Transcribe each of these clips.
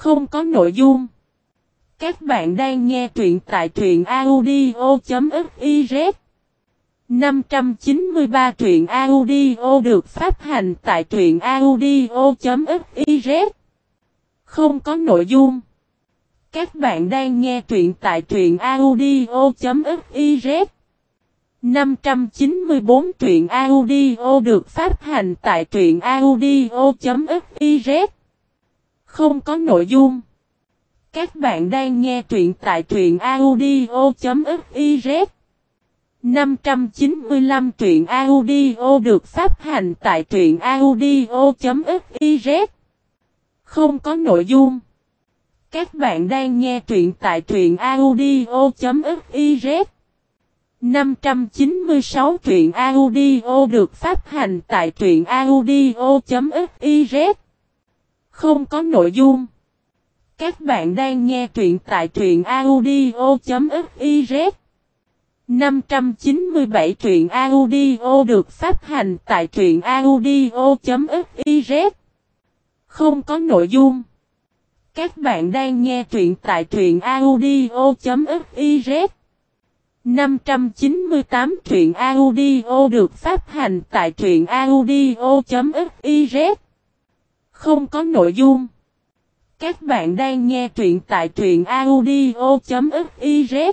Không có nội dung. Các bạn đang nghe truyện tại truyện audio.fiz. 593 truyện audio được phát hành tại truyện audio.fiz. Không có nội dung. Các bạn đang nghe truyện tại truyện audio.fiz. 594 truyện audio được phát hành tại truyện audio.fiz. Không có nội dung. Các bạn đang nghe truyện tại truyện audio.fiz. 595 truyện audio được phát hành tại truyện audio.fiz. Không có nội dung. Các bạn đang nghe truyện tại truyện audio.fiz. 596 truyện audio được phát hành tại truyện audio.fiz. Không có nội dung. Các bạn đang nghe truyện tại truyện audio.fiz. 597 truyện audio được phát hành tại truyện audio.fiz. Không có nội dung. Các bạn đang nghe truyện tại truyện audio.fiz. 598 truyện audio được phát hành tại truyện audio.fiz. Không có nội dung. Các bạn đang nghe truyện tại truyện audio.fiz.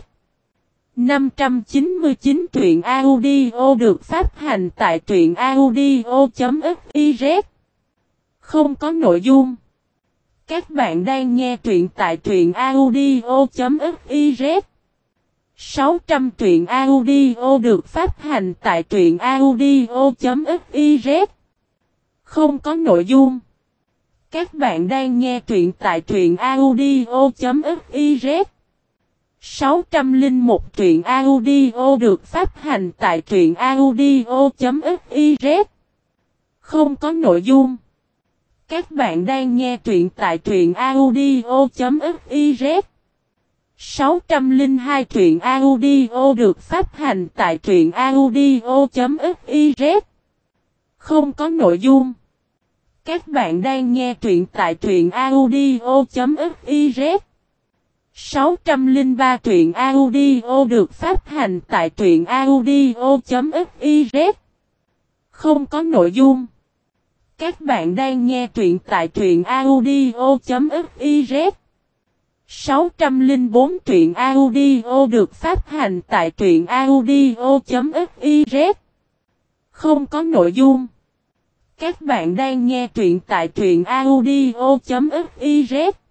599 truyện audio được phát hành tại truyện audio.fiz. Không có nội dung. Các bạn đang nghe truyện tại truyện audio.fiz. 600 truyện audio được phát hành tại truyện audio.fiz. Không có nội dung. Các bạn đang nghe truyện tại truyện audio.fiz. 601 truyện audio được phát hành tại truyện audio.fiz. Không có nội dung. Các bạn đang nghe truyện tại truyện audio.fiz. 602 truyện audio được phát hành tại truyện audio.fiz. Không có nội dung. Các bạn đang nghe truyện tại truyện audio.fiz. 603 truyện audio được phát hành tại truyện audio.fiz. Không có nội dung. Các bạn đang nghe truyện tại truyện audio.fiz. 604 truyện audio được phát hành tại truyện audio.fiz. Không có nội dung. Các bạn đang nghe truyện tại truyện audio.fiz.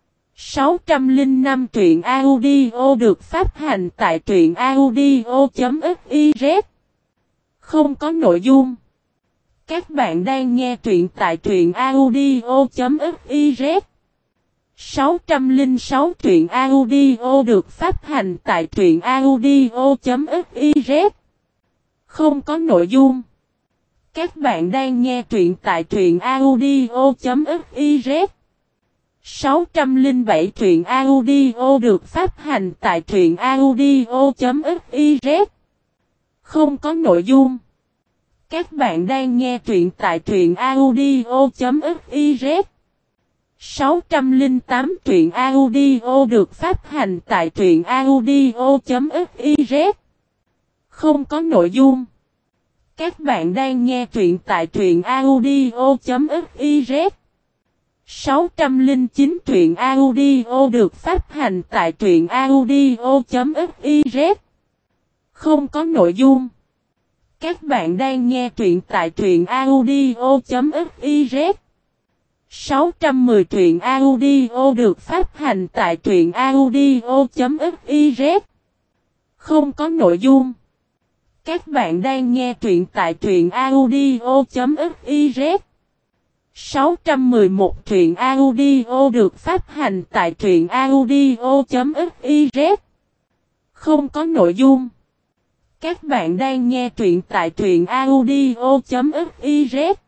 605 truyện audio được phát hành tại truyện audio.fiz. Không có nội dung. Các bạn đang nghe truyện tại truyện audio.fiz. 606 truyện audio được phát hành tại truyện audio.fiz. Không có nội dung. Các bạn đang nghe truyện tại truyện audio.fiz. 607 truyện audio được phát hành tại truyện audio.fiz. Không có nội dung. Các bạn đang nghe truyện tại truyện audio.fiz. 608 truyện audio được phát hành tại truyện audio.fiz. Không có nội dung. Các bạn đang nghe truyện tại truyện audio.fiz. 609 truyện audio được phát hành tại truyện audio.fiz. Không có nội dung. Các bạn đang nghe truyện tại truyện audio.fiz. 610 truyện audio được phát hành tại truyện audio.fiz. Không có nội dung. Các bạn đang nghe truyện tại truyện audio.fiz. 611 truyện audio được phát hành tại truyện audio.fiz. Không có nội dung. Các bạn đang nghe truyện tại truyện audio.fiz.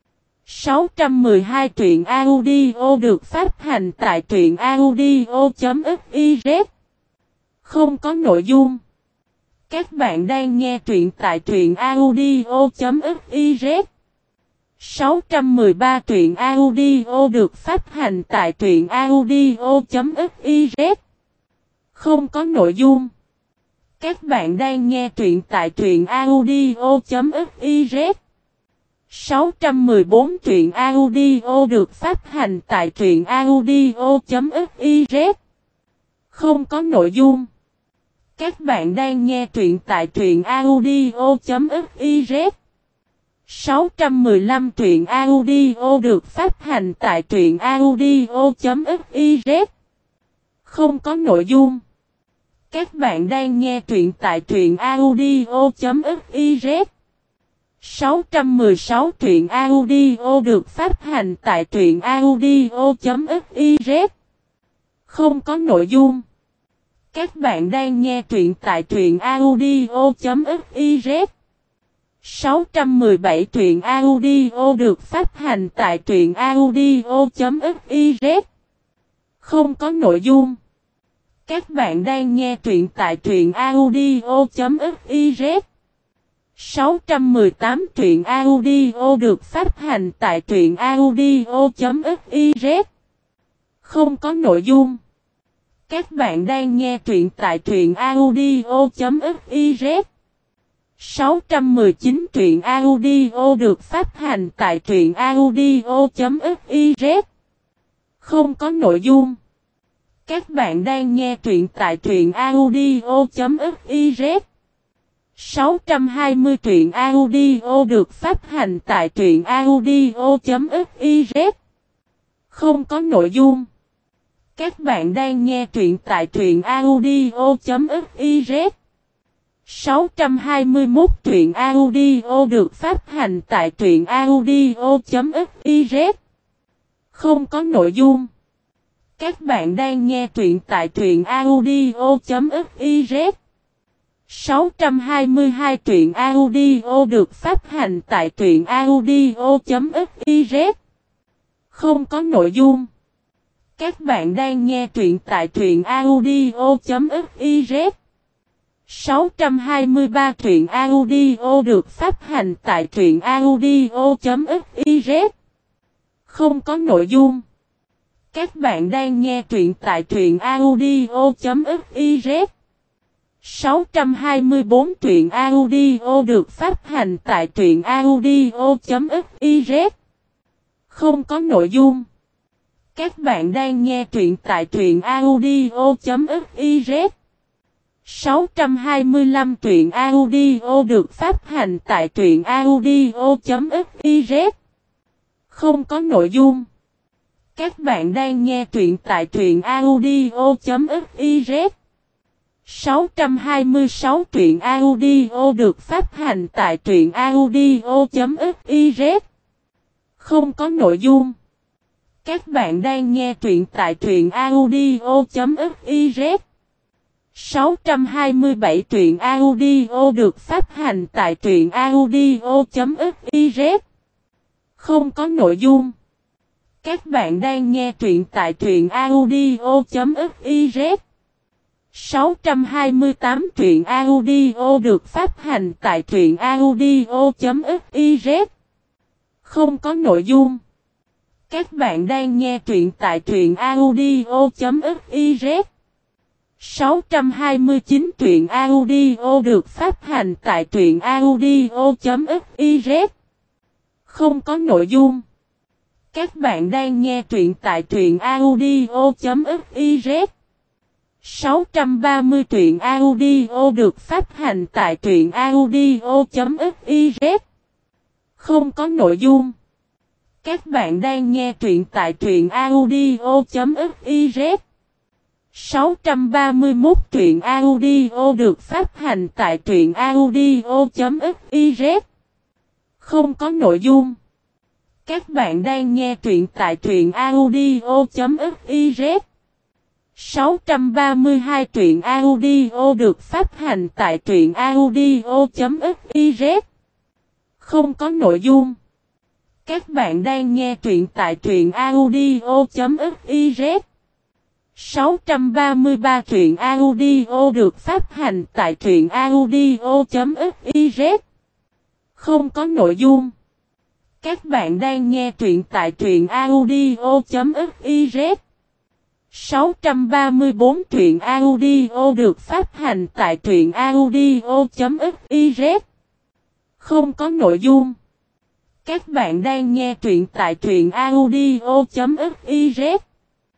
612 truyện audio được phát hành tại truyện audio.fiz. Không có nội dung. Các bạn đang nghe truyện tại truyện audio.fiz. 613 truyện audio được phát hành tại truyện audio.fiz. Không có nội dung. Các bạn đang nghe truyện tại truyện audio.fiz. 614 truyện audio được phát hành tại truyện audio.fiz. Không có nội dung. Các bạn đang nghe truyện tại truyện audio.fiz. 615 truyện audio được phát hành tại truyện audio.fiz. Không có nội dung. Các bạn đang nghe truyện tại truyện audio.fiz. 616 truyện audio được phát hành tại truyện audio.fiz. Không có nội dung. Các bạn đang nghe truyện tại truyện audio.fiz. 617 truyện audio được phát hành tại truyện audio.fiz. Không có nội dung. Các bạn đang nghe truyện tại truyện audio.fiz. 618 truyện audio được phát hành tại truyện audio.fiz. Không có nội dung. Các bạn đang nghe truyện tại truyện audio.fiz. 619 truyện audio được phát hành tại truyện audio.fiz. Không có nội dung. Các bạn đang nghe truyện tại truyện audio.fiz. 620 truyện audio được phát hành tại truyện audio.fiz. Không có nội dung. Các bạn đang nghe truyện tại truyện audio.fiz. 621 truyện audio được phát hành tại truyện audio.fiz. Không có nội dung. Các bạn đang nghe truyện tại truyện audio.fiz. 622 truyện audio được phát hành tại truyện audio.fiz. Không có nội dung. Các bạn đang nghe truyện tại truyện audio.fiz. 623 truyện audio được phát hành tại truyện audio.fiz. Không có nội dung. Các bạn đang nghe truyện tại truyện audio.fiz. 624 truyện audio được phát hành tại truyện audio.fiz. Không có nội dung. Các bạn đang nghe truyện tại truyện audio.fiz. 625 truyện audio được phát hành tại truyện audio.fiz. Không có nội dung. Các bạn đang nghe truyện tại truyện audio.fiz. 626 truyện audio được phát hành tại truyện audio.fiz. Không có nội dung. Các bạn đang nghe truyện tại truyện audio.fiz. 627 truyện audio được phát hành tại truyện audio.fiz. Không có nội dung. Các bạn đang nghe truyện tại truyện audio.fiz. 628 truyện audio được phát hành tại truyện audio.fiz. Không có nội dung. Các bạn đang nghe truyện tại truyện audio.fiz. 629 truyện audio được phát hành tại truyện audio.fiz. Không có nội dung. Các bạn đang nghe truyện tại truyện audio.fiz. 630 truyện audio được phát hành tại truyện audio.fiz. Không có nội dung. Các bạn đang nghe truyện tại truyện audio.fiz. 631 truyện audio được phát hành tại truyện audio.fiz. Không có nội dung. Các bạn đang nghe truyện tại truyện audio.fiz. 632 truyện audio được phát hành tại truyện audio.fiz. Không có nội dung. Các bạn đang nghe truyện tại truyện audio.fiz. 633 truyện audio được phát hành tại truyện audio.fiz. Không có nội dung. Các bạn đang nghe truyện tại truyện audio.fiz. 634 truyện audio được phát hành tại truyện audio.fiz. Không có nội dung. Các bạn đang nghe truyện tại truyện audio.fiz.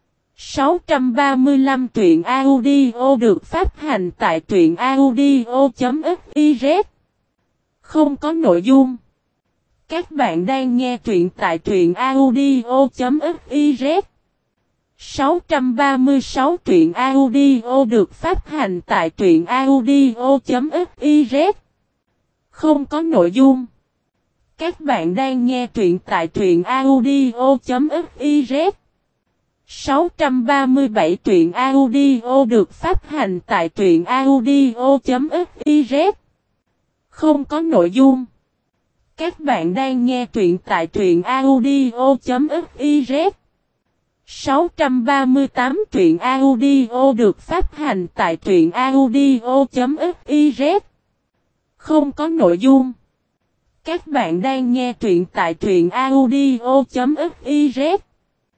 635 truyện audio được phát hành tại truyện audio.fiz. Không có nội dung. Các bạn đang nghe truyện tại truyện audio.fiz. 636 truyện audio được phát hành tại truyện audio.fiz. Không có nội dung. Các bạn đang nghe truyện tại truyện audio.fiz. 637 truyện audio được phát hành tại truyện audio.fiz. Không có nội dung. Các bạn đang nghe truyện tại truyện audio.fiz. 638 truyện audio được phát hành tại truyện audio.fiz. Không có nội dung. Các bạn đang nghe truyện tại truyện audio.fiz.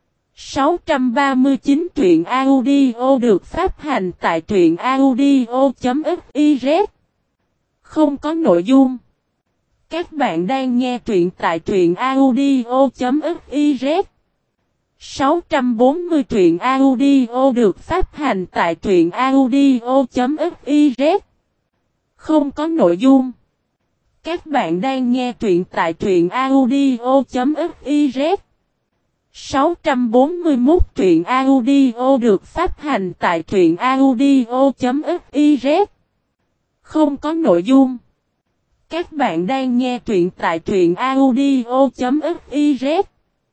639 truyện audio được phát hành tại truyện audio.fiz. Không có nội dung. Các bạn đang nghe truyện tại truyện audio.fiz. 640 truyện audio được phát hành tại truyện audio.fiz. Không có nội dung. Các bạn đang nghe truyện tại truyện audio.fiz. 641 truyện audio được phát hành tại truyện audio.fiz. Không có nội dung. Các bạn đang nghe truyện tại truyện audio.fiz.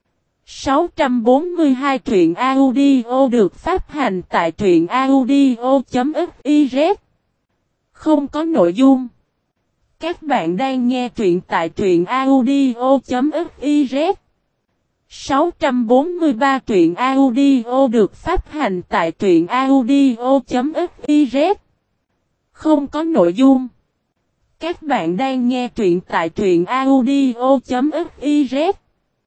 642 truyện audio được phát hành tại truyện audio.fiz. Không có nội dung. Các bạn đang nghe truyện tại truyện audio.fiz. 643 truyện audio được phát hành tại truyện audio.fiz. Không có nội dung. Các bạn đang nghe truyện tại truyện audio.fiz.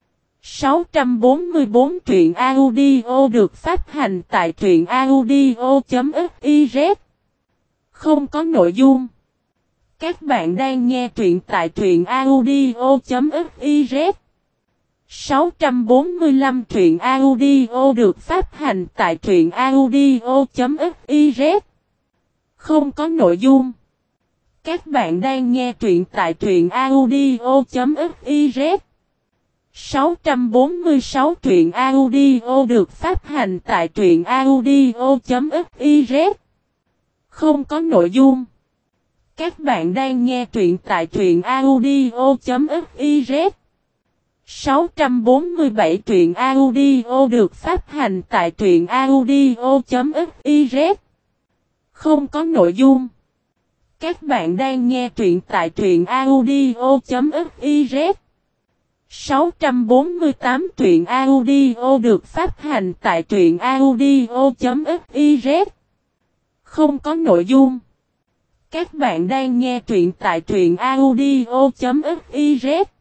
644 truyện audio được phát hành tại truyện audio.fiz. Không có nội dung. Các bạn đang nghe truyện tại truyện audio.fiz. 645 truyện audio được phát hành tại truyện audio.fiz. Không có nội dung. Các bạn đang nghe truyện tại truyện audio.fiz. 646 truyện audio được phát hành tại truyện audio.fiz. Không có nội dung. Các bạn đang nghe truyện tại truyện audio.fiz. 647 truyện audio được phát hành tại truyện audio.fiz. Không có nội dung. Các bạn đang nghe truyện tại truyện audio.fiz. 648 truyện audio được phát hành tại truyện audio.fiz. Không có nội dung. Các bạn đang nghe truyện tại truyện audio.fiz.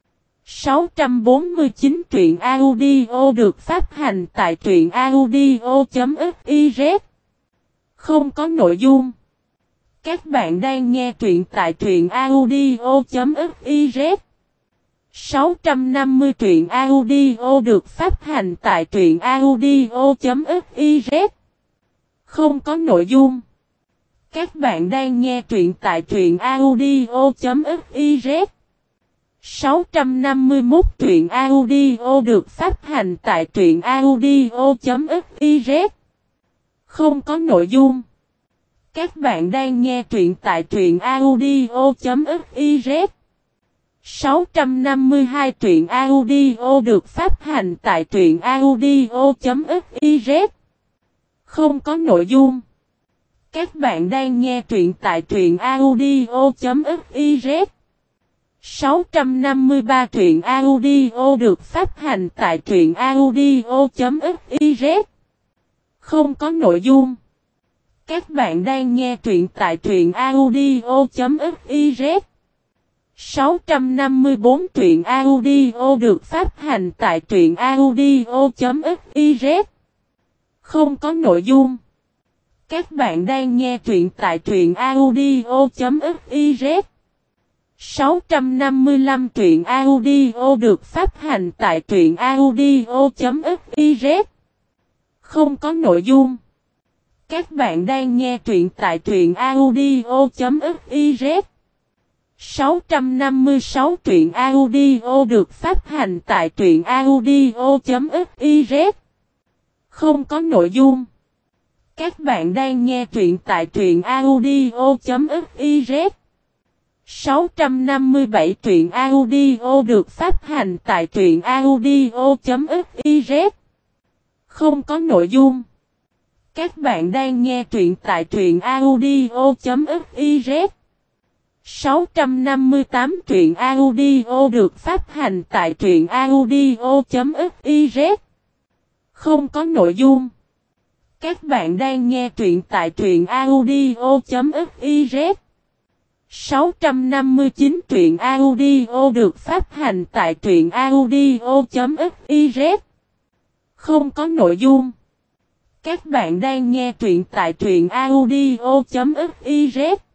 649 truyện audio được phát hành tại truyện audio.fiz. Không có nội dung. Các bạn đang nghe truyện tại truyện audio.fiz. 650 truyện audio được phát hành tại truyện audio.fiz. Không có nội dung. Các bạn đang nghe truyện tại truyện audio.fiz. 651 truyện audio được phát hành tại truyện audio.fiz. Không có nội dung. Các bạn đang nghe truyện tại truyện audio.fiz. 652 truyện audio được phát hành tại truyện audio.fiz. Không có nội dung. Các bạn đang nghe truyện tại truyện audio.fiz. 653 truyện audio được phát hành tại truyện audio.fiz. Không có nội dung. Các bạn đang nghe truyện tại truyện audio.fiz. 654 truyện audio được phát hành tại truyện audio.fiz. Không có nội dung. Các bạn đang nghe truyện tại truyện audio.fiz. 655 truyện audio được phát hành tại truyện audio.fiz. Không có nội dung. Các bạn đang nghe truyện tại truyện audio.fiz. 656 truyện audio được phát hành tại truyện audio.fiz. Không có nội dung. Các bạn đang nghe truyện tại truyện audio.fiz. 657 truyện audio được phát hành tại truyện audio.fiz. Không có nội dung. Các bạn đang nghe truyện tại truyện audio.fiz. 658 truyện audio được phát hành tại truyện audio.fiz. Không có nội dung. Các bạn đang nghe truyện tại truyện audio.fiz. 659 truyện audio được phát hành tại truyện audio.fiz. Không có nội dung. Các bạn đang nghe truyện tại truyện audio.fiz.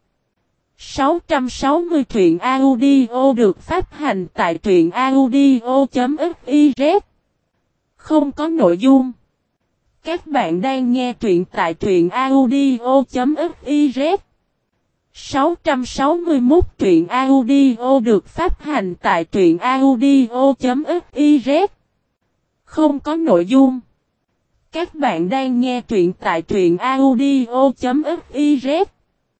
660 truyện audio được phát hành tại truyện audio.fiz. Không có nội dung. Các bạn đang nghe truyện tại truyện audio.fiz. 661 truyện audio được phát hành tại truyện audio.fiz. Không có nội dung. Các bạn đang nghe truyện tại truyện audio.fiz.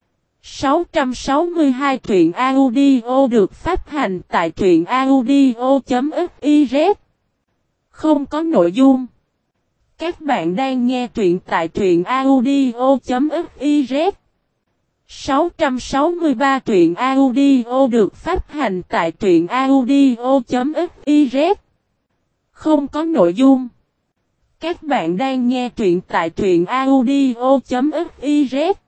662 truyện audio được phát hành tại truyện audio.fiz. Không có nội dung. Các bạn đang nghe truyện tại truyện audio.fiz. 663 truyện audio được phát hành tại truyện audio.fiz. Không có nội dung. Các bạn đang nghe truyện tại truyện audio.fiz.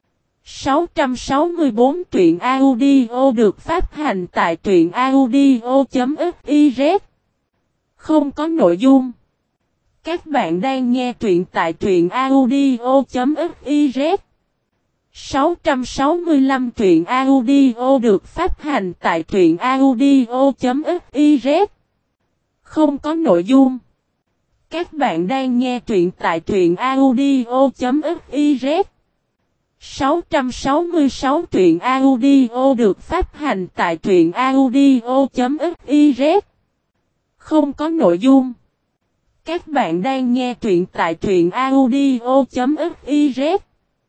664 truyện audio được phát hành tại truyện audio.fiz. Không có nội dung. Các bạn đang nghe truyện tại truyện audio.fiz. 665 truyện audio được phát hành tại truyện audio.fiz. Không có nội dung. Các bạn đang nghe truyện tại truyện audio.fiz. 666 truyện audio được phát hành tại truyện audio.fiz. Không có nội dung. Các bạn đang nghe truyện tại truyện audio.fiz.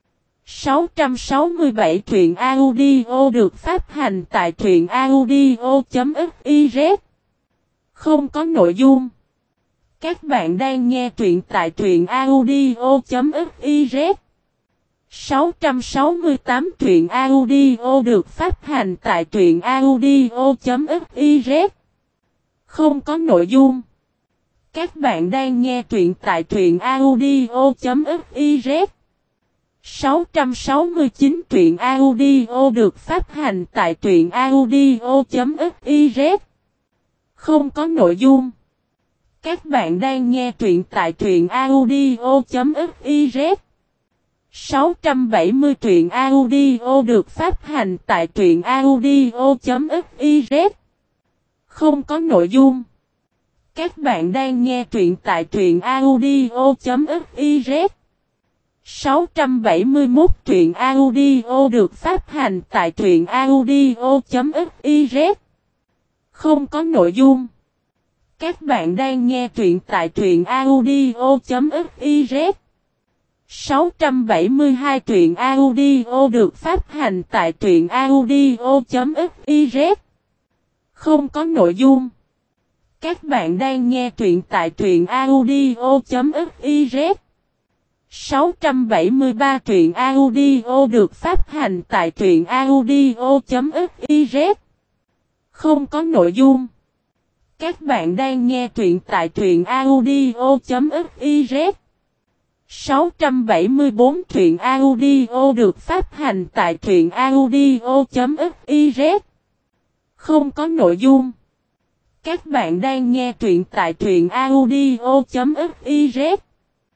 667 truyện audio được phát hành tại truyện audio.fiz. Không có nội dung. Các bạn đang nghe truyện tại truyện audio.fiz. 668 truyện audio được phát hành tại truyện audio.fiz. Không có nội dung. Các bạn đang nghe truyện tại truyện audio.fiz. 669 truyện audio được phát hành tại truyện audio.fiz. Không có nội dung. Các bạn đang nghe truyện tại truyện audio.fiz. 670 truyện audio được phát hành tại truyện audio.fiz. Không có nội dung. Các bạn đang nghe truyện tại truyện audio.fiz. 671 truyện audio được phát hành tại truyện audio.fiz. Không có nội dung. Các bạn đang nghe truyện tại truyện audio.fiz. 672 truyện audio được phát hành tại truyện audio.fiz. Không có nội dung. Các bạn đang nghe truyện tại truyện audio.fiz. 673 truyện audio được phát hành tại truyện audio.fiz. Không có nội dung. Các bạn đang nghe truyện tại truyện audio.fiz. 674 truyện audio được phát hành tại truyện audio.fiz. Không có nội dung. Các bạn đang nghe truyện tại truyện audio.fiz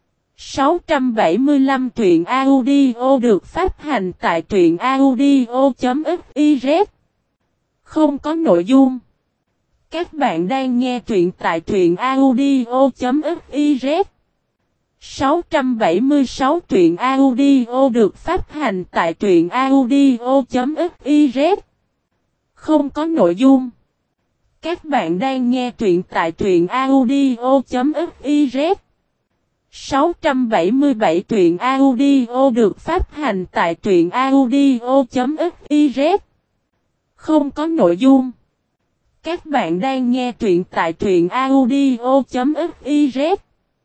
675 truyện audio được phát hành tại truyện audio.fiz Không có nội dung. Các bạn đang nghe truyện tại truyện audio.fiz 676 truyện audio được phát hành tại truyện audio.fiz Không có nội dung. Các bạn đang nghe truyện tại truyện audio.fiz 677 truyện audio được phát hành tại truyện audio.fiz Không có nội dung. Các bạn đang nghe truyện tại truyện audio.fiz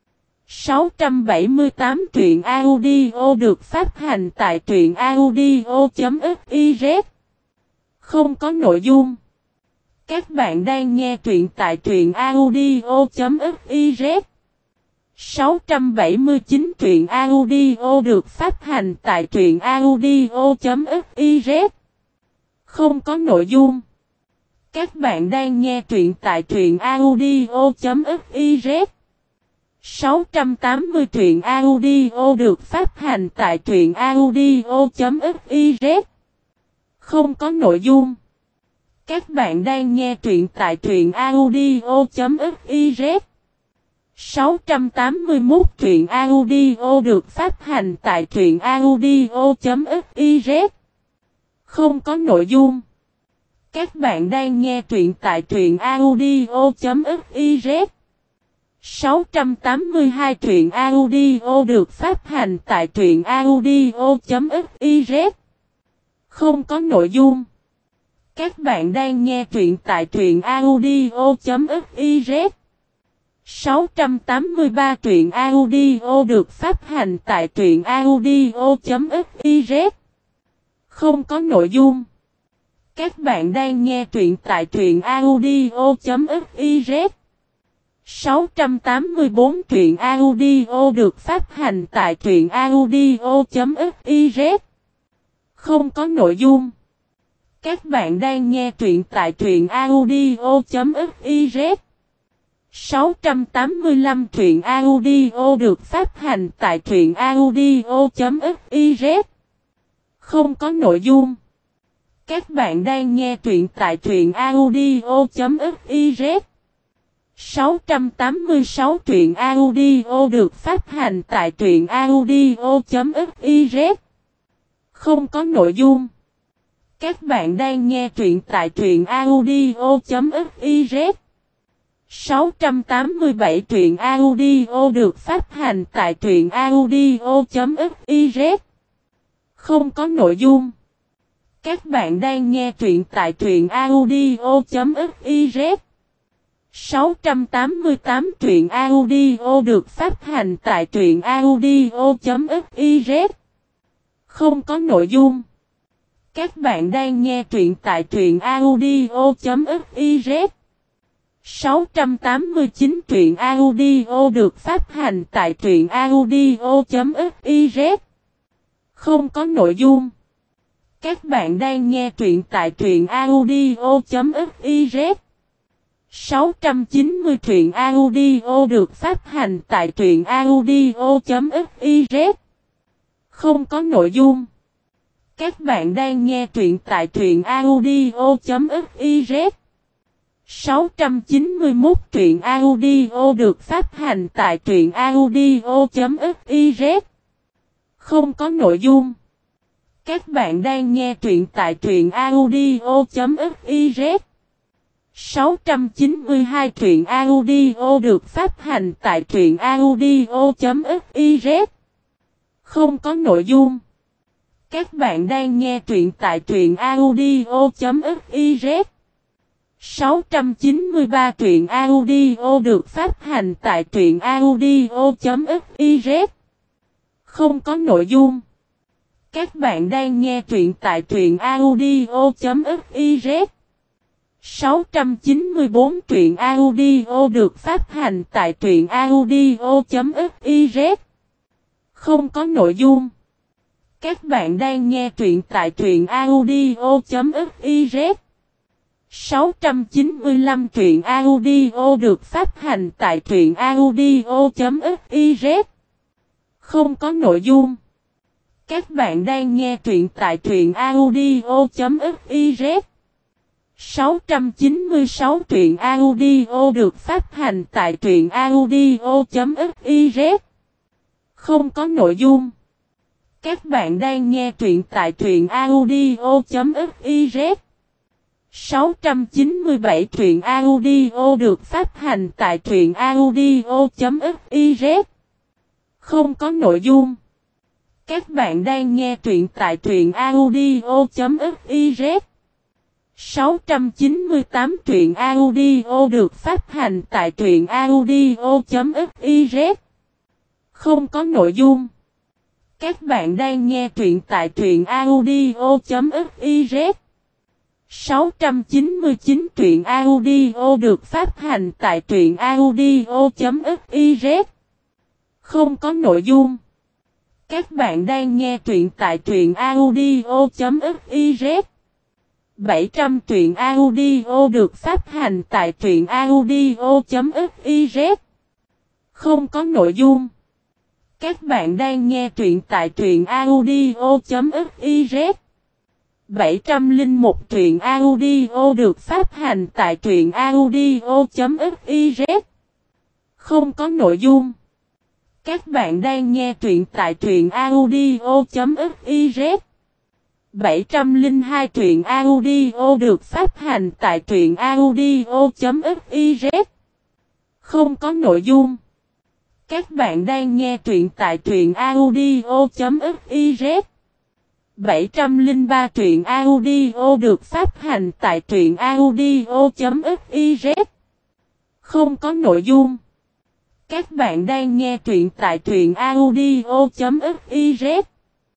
678 truyện audio được phát hành tại truyện audio.fiz Không có nội dung. Các bạn đang nghe truyện tại truyện audio.fiz 679 truyện audio được phát hành tại truyện audio.fiz Không có nội dung. Các bạn đang nghe truyện tại truyện audio.fiz 680 truyện audio được phát hành tại truyện audio.fiz Không có nội dung. Các bạn đang nghe truyện tại truyện audio.fiz 681 truyện audio được phát hành tại truyện audio.fiz Không có nội dung. Các bạn đang nghe truyện tại truyện audio.fiz 682 truyện audio được phát hành tại truyện audio.fiz Không có nội dung. Các bạn đang nghe truyện tại truyện audio.fiz 683 truyện audio được phát hành tại truyện audio.fiz Không có nội dung. Các bạn đang nghe truyện tại truyện audio.fiz 684 truyện audio được phát hành tại truyện audio.fiz Không có nội dung. Các bạn đang nghe truyện tại truyện audio.fiz 685 truyện audio được phát hành tại truyện audio.fiz Không có nội dung. Các bạn đang nghe truyện tại truyện audio.fiz 686 truyện audio được phát hành tại truyện audio.fiz Không có nội dung. Các bạn đang nghe truyện tại truyện audio.fiz 687 truyện audio được phát hành tại truyện audio.fiz Không có nội dung. Các bạn đang nghe truyện tại truyện audio.fiz 688 truyện audio được phát hành tại truyện audio.fiz Không có nội dung. Các bạn đang nghe truyện tại truyện audio.fiz 689 truyện audio được phát hành tại truyện audio.fiz Không có nội dung. Các bạn đang nghe truyện tại truyện audio.fiz 690 truyện audio được phát hành tại truyện audio.fiz Không có nội dung. Các bạn đang nghe truyện tại truyện audio.fiz 691 truyện audio được phát hành tại truyện audio.fiz Không có nội dung. Các bạn đang nghe truyện tại truyện audio.fiz 692 truyện audio được phát hành tại truyện audio.fiz Không có nội dung. Các bạn đang nghe truyện tại truyện audio.fiz 693 truyện audio được phát hành tại truyện audio.fiz Không có nội dung. Các bạn đang nghe truyện tại truyện audio.fiz 694 truyện audio được phát hành tại truyện audio.fiz Không có nội dung. Các bạn đang nghe truyện tại truyện audio.fiz 695 truyện audio được phát hành tại truyện audio.fiz. Không có nội dung. Các bạn đang nghe truyện tại truyện audio.fiz. 696 truyện audio được phát hành tại truyện audio.fiz. Không có nội dung. Các bạn đang nghe truyện tại truyện audio.fiz. 697 truyện audio được phát hành tại truyện audio.fiz. Không có nội dung. Các bạn đang nghe truyện tại truyện audio.fiz. 698 truyện audio được phát hành tại truyện audio.fiz. Không có nội dung. Các bạn đang nghe truyện tại truyện audio.fiz. 699 truyện audio được phát hành tại truyện audio.fiz. Không có nội dung. Các bạn đang nghe truyện tại truyện audio.fiz. 700 truyện audio được phát hành tại truyện audio.fiz. Không có nội dung. Các bạn đang nghe truyện tại truyện audio.fiz. 701 truyện audio được phát hành tại truyện audio.fiz. Không có nội dung. Các bạn đang nghe truyện tại truyện audio.fiz. 702 truyện audio được phát hành tại truyện audio.fiz. Không có nội dung. Các bạn đang nghe truyện tại truyện audio.fiz. 703 truyện audio được phát hành tại truyện audio.fiz. Không có nội dung. Các bạn đang nghe truyện tại truyện audio.fiz.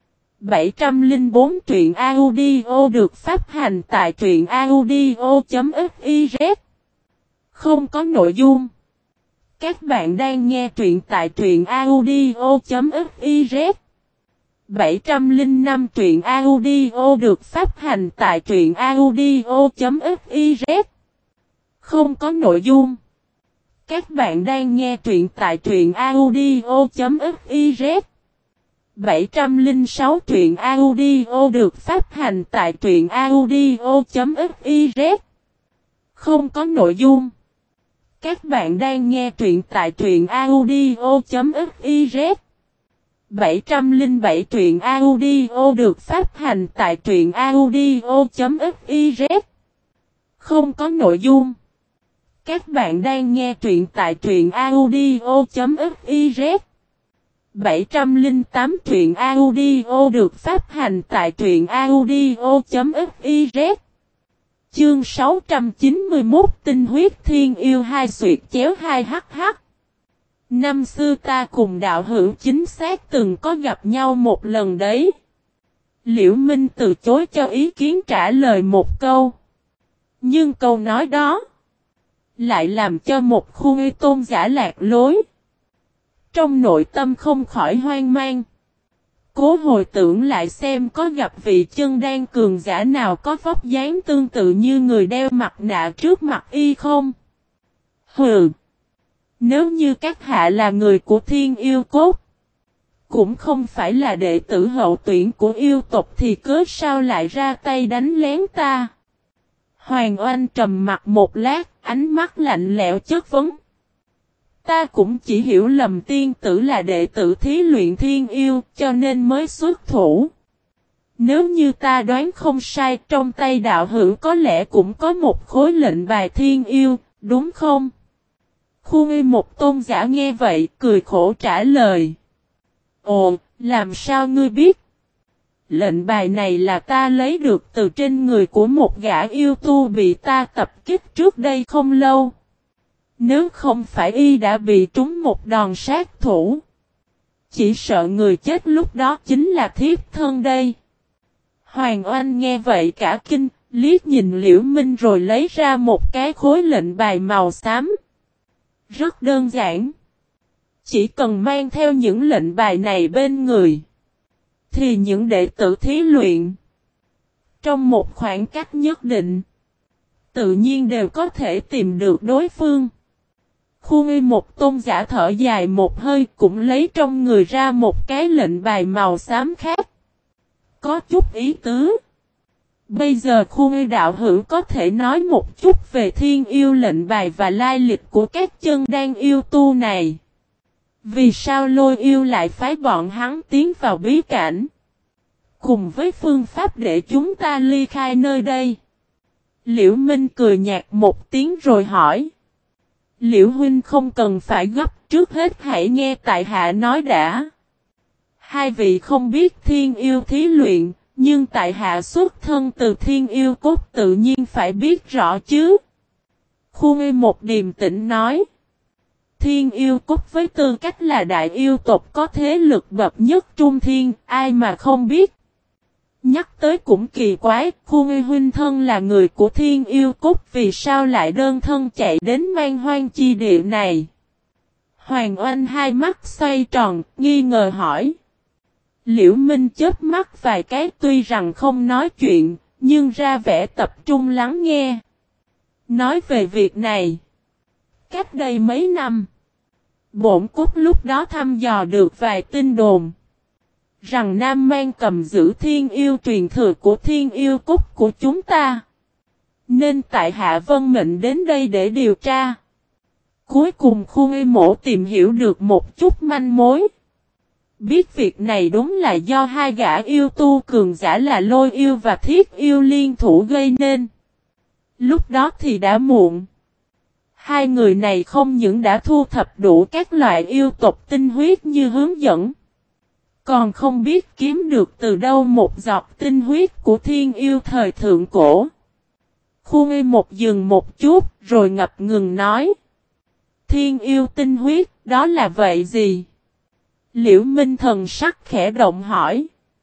704 truyện audio được phát hành tại truyện audio.fiz. Không có nội dung. Các bạn đang nghe truyện tại truyện audio.fiz. 705 truyện audio được phát hành tại truyện audio.fiz. Không có nội dung. Các bạn đang nghe truyện tại truyện audio.fiz. 706 truyện audio được phát hành tại truyện audio.fiz. Không có nội dung. Các bạn đang nghe truyện tại truyện audio.fiz. 707 truyện audio được phát hành tại truyện audio.fiz. Không có nội dung. Các bạn đang nghe truyện tại truyện audio.fiz. 708 truyện audio được phát hành tại truyện audio.fiz. Chương 691 Tinh huyết thiên yêu hai xuyệt chéo hai hh. Năm xưa ta cùng đạo hữu chính xác từng có gặp nhau một lần đấy. Liễu Minh từ chối cho ý kiến trả lời một câu. Nhưng câu nói đó lại làm cho một khu uy tôn giả lạc lối. Trong nội tâm không khỏi hoang mang. Cố hồi tưởng lại xem có gặp vị chân đan cường giả nào có vóc dáng tương tự như người đeo mặt nạ trước mặt y không? Hừ! Nếu như các hạ là người của Thiên Yêu Cốt, cũng không phải là đệ tử hậu tuyển của yêu tộc thì cớ sao lại ra tay đánh lén ta? Hoàng Oanh trầm mặt một lát, ánh mắt lạnh lẽo chất vấn. Ta cũng chỉ hiểu lầm tiên tử là đệ tử thí luyện thiên yêu, cho nên mới xuất thủ. Nếu như ta đoán không sai, trong tay đạo hữu có lẽ cũng có một khối lệnh bài thiên yêu, đúng không? Khu uy một tôn giả nghe vậy, cười khổ trả lời. Ồ, làm sao ngươi biết? Lệnh bài này là ta lấy được từ trên người của một gã yêu tu bị ta tập kích trước đây không lâu. Nếu không phải y đã bị trúng một đòn sát thủ, chỉ sợ người chết lúc đó chính là thiếp thân đây. Hoàng Oanh nghe vậy cả kinh, liếc nhìn Liễu Minh rồi lấy ra một cái khối lệnh bài màu xám. Rất đơn giản. Chỉ cần mang theo những lệnh bài này bên người, thì những đệ tử thí luyện, trong một khoảng cách nhất định, tự nhiên đều có thể tìm được đối phương. Khu Nghi một tôn giả thở dài một hơi cũng lấy trong người ra một cái lệnh bài màu xám khác. Có chút ý tứ. Bây giờ Khu Nghi đạo hữu có thể nói một chút về thiên yêu lệnh bài và lai lịch của các chân đan yêu tu này. Vì sao Lôi yêu lại phái bọn hắn tiến vào bí cảnh? Cùng với phương pháp để chúng ta ly khai nơi đây. Liễu Minh cười nhạt một tiếng rồi hỏi. Liễu huynh không cần phải gấp, trước hết hãy nghe tại hạ nói đã. Hai vị không biết thiên yêu thí luyện, nhưng tại hạ xuất thân từ thiên yêu cốt tự nhiên phải biết rõ chứ. Khu Nghi một điềm tĩnh nói. Thiên yêu cốt với tư cách là đại yêu tộc có thế lực bậc nhất trung thiên, ai mà không biết. Nhắc tới cũng kỳ quái, Khu Nghi huynh thân là người của thiên yêu cốt vì sao lại đơn thân chạy đến man hoang chi địa này. Hoàng Oanh hai mắt xoay tròn, nghi ngờ hỏi. Liễu Minh chớp mắt vài cái tuy rằng không nói chuyện, nhưng ra vẻ tập trung lắng nghe. Nói về việc này. Cách đây mấy năm, Bổn Cốt lúc đó thăm dò được vài tin đồn. Rằng Nam Man cầm giữ thiên yêu truyền thừa của thiên yêu cốt của chúng ta. Nên tại hạ vân mệnh đến đây để điều tra. Cuối cùng Khu Nghi mổ tìm hiểu được một chút manh mối. Biết việc này đúng là do hai gã yêu tu cường giả là Lôi yêu và Thiết yêu liên thủ gây nên. Lúc đó thì đã muộn. Hai người này không những đã thu thập đủ các loại yêu tộc tinh huyết như hướng dẫn. Còn không biết kiếm được từ đâu một giọt tinh huyết của thiên yêu thời thượng cổ. Khu Nghi một dừng một chút rồi ngập ngừng nói. Thiên yêu tinh huyết đó là vậy gì? Liễu Minh thần sắc khẽ động hỏi.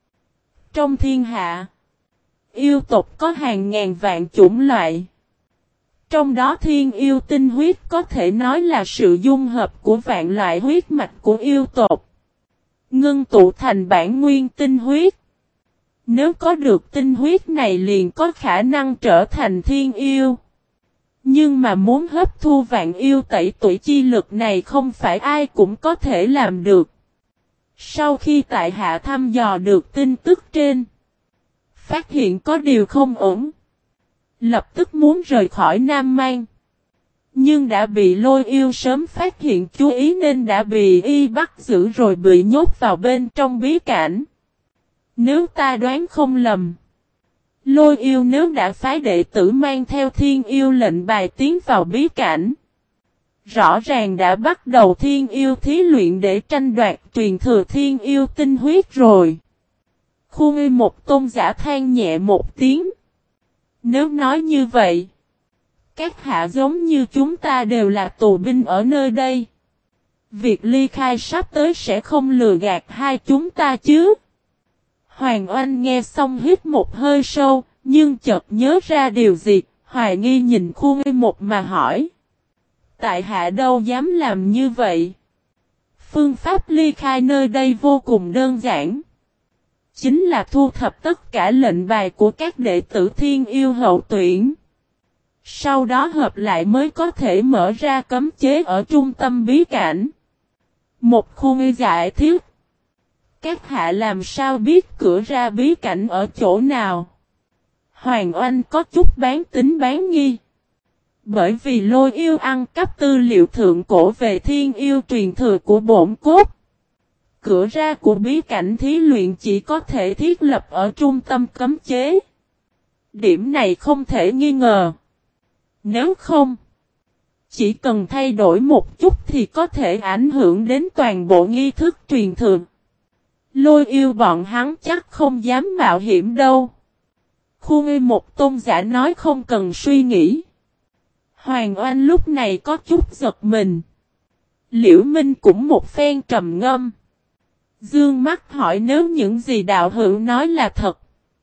Trong thiên hạ, yêu tộc có hàng ngàn vạn chủng loại. Trong đó thiên yêu tinh huyết có thể nói là sự dung hợp của vạn loại huyết mạch của yêu tộc. Ngưng tụ thành bản nguyên tinh huyết. Nếu có được tinh huyết này liền có khả năng trở thành thiên yêu. Nhưng mà muốn hấp thu vạn yêu tẩy tuổi chi lực này không phải ai cũng có thể làm được. Sau khi tại hạ thăm dò được tin tức trên, phát hiện có điều không ổn. Lập tức muốn rời khỏi Nam Man. Nhưng đã bị Lôi yêu sớm phát hiện chú ý nên đã bị y bắt giữ rồi bị nhốt vào bên trong bí cảnh. Nếu ta đoán không lầm, Lôi yêu nếu đã phái đệ tử mang theo thiên yêu lệnh bài tiến vào bí cảnh, rõ ràng đã bắt đầu thiên yêu thí luyện để tranh đoạt truyền thừa thiên yêu tinh huyết rồi. Khu Nghi một tôn giả than nhẹ một tiếng. Nếu nói như vậy, các hạ giống như chúng ta đều là tù binh ở nơi đây. Việc ly khai sắp tới sẽ không lừa gạt hai chúng ta chứ. Hoàng Oanh nghe xong hít một hơi sâu, nhưng chợt nhớ ra điều gì, hoài nghi nhìn Khu Nghi một mà hỏi. Tại hạ đâu dám làm như vậy. Phương pháp ly khai nơi đây vô cùng đơn giản. Chính là thu thập tất cả lệnh bài của các đệ tử thiên yêu hậu tuyển. Sau đó hợp lại mới có thể mở ra cấm chế ở trung tâm bí cảnh. Một Khu Nghi giải thích. Các hạ làm sao biết cửa ra bí cảnh ở chỗ nào? Hoàng Oanh có chút bán tính bán nghi. Bởi vì Lôi yêu ăn cắp tư liệu thượng cổ về thiên yêu truyền thừa của Bổn Cốt. Cửa ra của bí cảnh thí luyện chỉ có thể thiết lập ở trung tâm cấm chế. Điểm này không thể nghi ngờ. Nếu không, chỉ cần thay đổi một chút thì có thể ảnh hưởng đến toàn bộ nghi thức truyền thừa. Lôi yêu bọn hắn chắc không dám mạo hiểm đâu. Khu Nghi một tôn giả nói không cần suy nghĩ. Hoàng Oanh lúc này có chút giật mình. Liễu Minh cũng một phen trầm ngâm. Dương mắt hỏi nếu những gì đạo hữu nói là thật.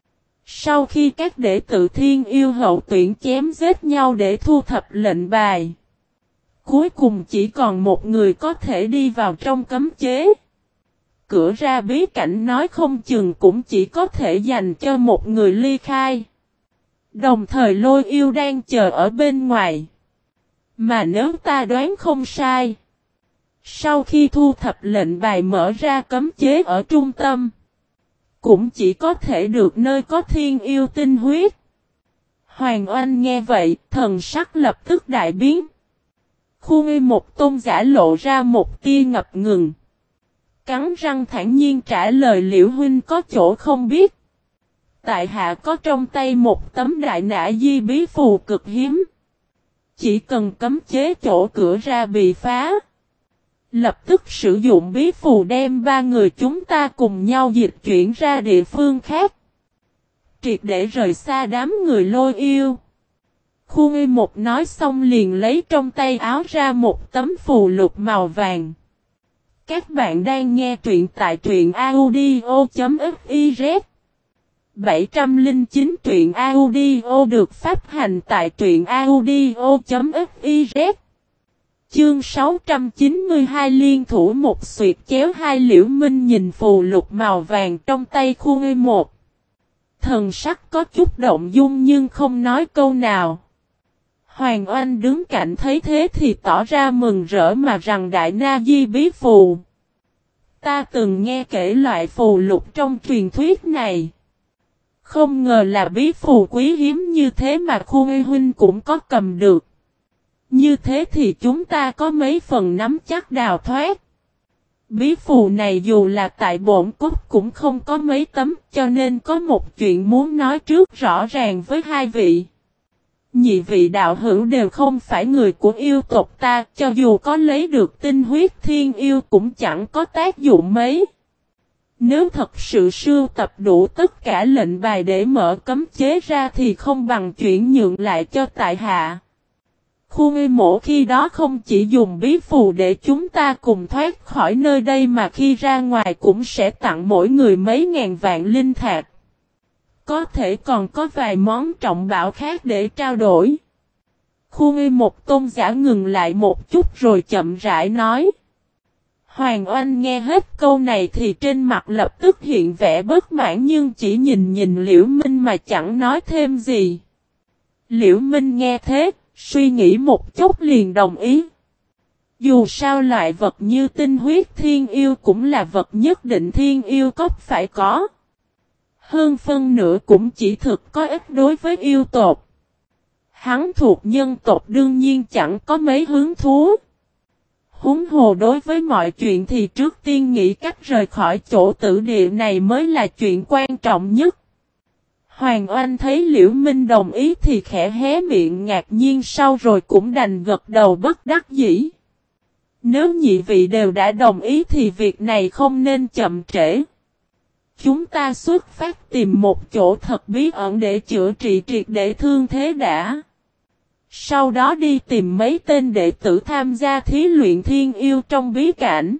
Sau khi các đệ tử thiên yêu hậu tuyển chém giết nhau để thu thập lệnh bài, cuối cùng chỉ còn một người có thể đi vào trong cấm chế. Cửa ra bí cảnh nói không chừng cũng chỉ có thể dành cho một người ly khai. Đồng thời Lôi Yêu đang chờ ở bên ngoài. Mà nếu ta đoán không sai, sau khi thu thập lệnh bài mở ra cấm chế ở trung tâm, cũng chỉ có thể được nơi có thiên yêu tinh huyết. Hoàng Oanh nghe vậy, thần sắc lập tức đại biến. Khu nghi một tôn giả lộ ra một tia ngập ngừng. Cắn răng thản nhiên trả lời Liễu huynh có chỗ không biết. Tại hạ có trong tay một tấm đại nã di bí phù cực hiếm. Chỉ cần cấm chế chỗ cửa ra bị phá, lập tức sử dụng bí phù đem ba người chúng ta cùng nhau dịch chuyển ra địa phương khác, triệt để rời xa đám người Lôi Yêu. Khu nghi một nói xong liền lấy trong tay áo ra một tấm phù lục màu vàng. Các bạn đang nghe truyện tại truyện audio.fiz. 709 truyện audio được phát hành tại truyện audio.fiz. Chương 692 liên thủ một xuyệt chéo hai. Liễu Minh nhìn phù lục màu vàng trong tay khu nghi một. Thần sắc có chút động dung nhưng không nói câu nào. Hoàng Oanh đứng cạnh thấy thế thì tỏ ra mừng rỡ mà rằng đại na di bí phù. Ta từng nghe kể loại phù lục trong truyền thuyết này. Không ngờ là bí phù quý hiếm như thế mà khu nghi huynh cũng có cầm được. Như thế thì chúng ta có mấy phần nắm chắc đào thoát. Bí phù này dù là tại bổn cốt cũng không có mấy tấm, cho nên có một chuyện muốn nói trước rõ ràng với hai vị. Nhị vị đạo hữu đều không phải người của yêu tộc ta, cho dù có lấy được tinh huyết thiên yêu cũng chẳng có tác dụng mấy. Nếu thật sự sưu tập đủ tất cả lệnh bài để mở cấm chế ra thì không bằng chuyển nhượng lại cho tại hạ. Khu nghi mổ khi đó không chỉ dùng bí phù để chúng ta cùng thoát khỏi nơi đây mà khi ra ngoài cũng sẽ tặng mỗi người mấy ngàn vạn linh thạch. Có thể còn có vài món trọng bảo khác để trao đổi. Khu nghi một tôn giả ngừng lại một chút rồi chậm rãi nói. Hoàng Oanh nghe hết câu này thì trên mặt lập tức hiện vẻ bất mãn nhưng chỉ nhìn Liễu Minh mà chẳng nói thêm gì. Liễu Minh nghe thế, suy nghĩ một chút liền đồng ý. Dù sao loại vật như tinh huyết thiên yêu cũng là vật nhất định thiên yêu cốc phải có. Hơn phân nửa cũng chỉ thực có ích đối với yêu tộc. Hắn thuộc nhân tộc đương nhiên chẳng có mấy hứng thú. Huống hồ đối với mọi chuyện thì trước tiên nghĩ cách rời khỏi chỗ tử địa này mới là chuyện quan trọng nhất. Hoàng Oanh thấy Liễu Minh đồng ý thì khẽ hé miệng ngạc nhiên sau rồi cũng đành gật đầu bất đắc dĩ. Nếu nhị vị đều đã đồng ý thì việc này không nên chậm trễ. Chúng ta xuất phát tìm một chỗ thật bí ẩn để chữa trị triệt để thương thế đã. Sau đó đi tìm mấy tên đệ tử tham gia thí luyện thiên yêu trong bí cảnh.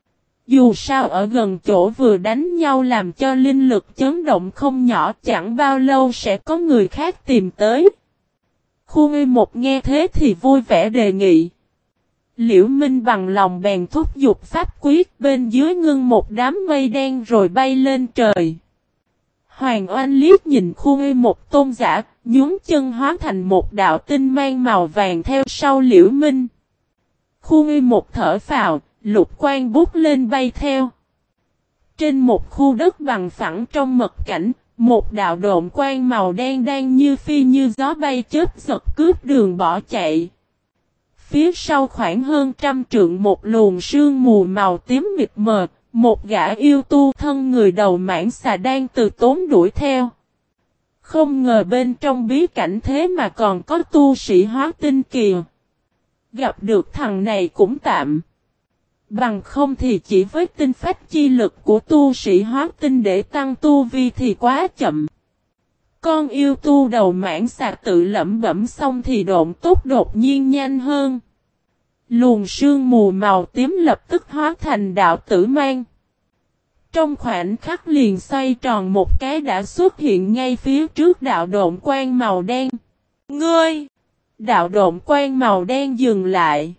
Dù sao ở gần chỗ vừa đánh nhau làm cho linh lực chấn động không nhỏ chẳng bao lâu sẽ có người khác tìm tới. Khu nghi một nghe thế thì vui vẻ đề nghị. Liễu Minh bằng lòng bèn thúc giục pháp quyết bên dưới ngưng một đám mây đen rồi bay lên trời. Hoàng Oanh liếc nhìn khu nghi một tôn giả, nhún chân hóa thành một đạo tinh mang màu vàng theo sau Liễu Minh. Khu nghi một thở phào, lục quang bút lên bay theo. Trên một khu đất bằng phẳng trong mật cảnh, một đạo độn quang màu đen đang như phi như gió bay chớp giật cướp đường bỏ chạy. Phía sau khoảng hơn trăm trượng một luồng sương mù màu tím mịt mờ, một gã yêu tu thân người đầu mãng xà đang từ tốn đuổi theo. Không ngờ bên trong bí cảnh thế mà còn có tu sĩ hóa tinh kìa. Gặp được thằng này cũng tạm. Bằng không thì chỉ với tinh phách chi lực của tu sĩ hóa tinh để tăng tu vi thì quá chậm. Con yêu tu đầu mãng xà tự lẩm bẩm xong thì độn tốc đột nhiên nhanh hơn. Luồng sương mù màu tím lập tức hóa thành đạo tử mang. Trong khoảnh khắc liền xoay tròn một cái đã xuất hiện ngay phía trước đạo độn quang màu đen. Ngươi! Đạo độn quang màu đen dừng lại.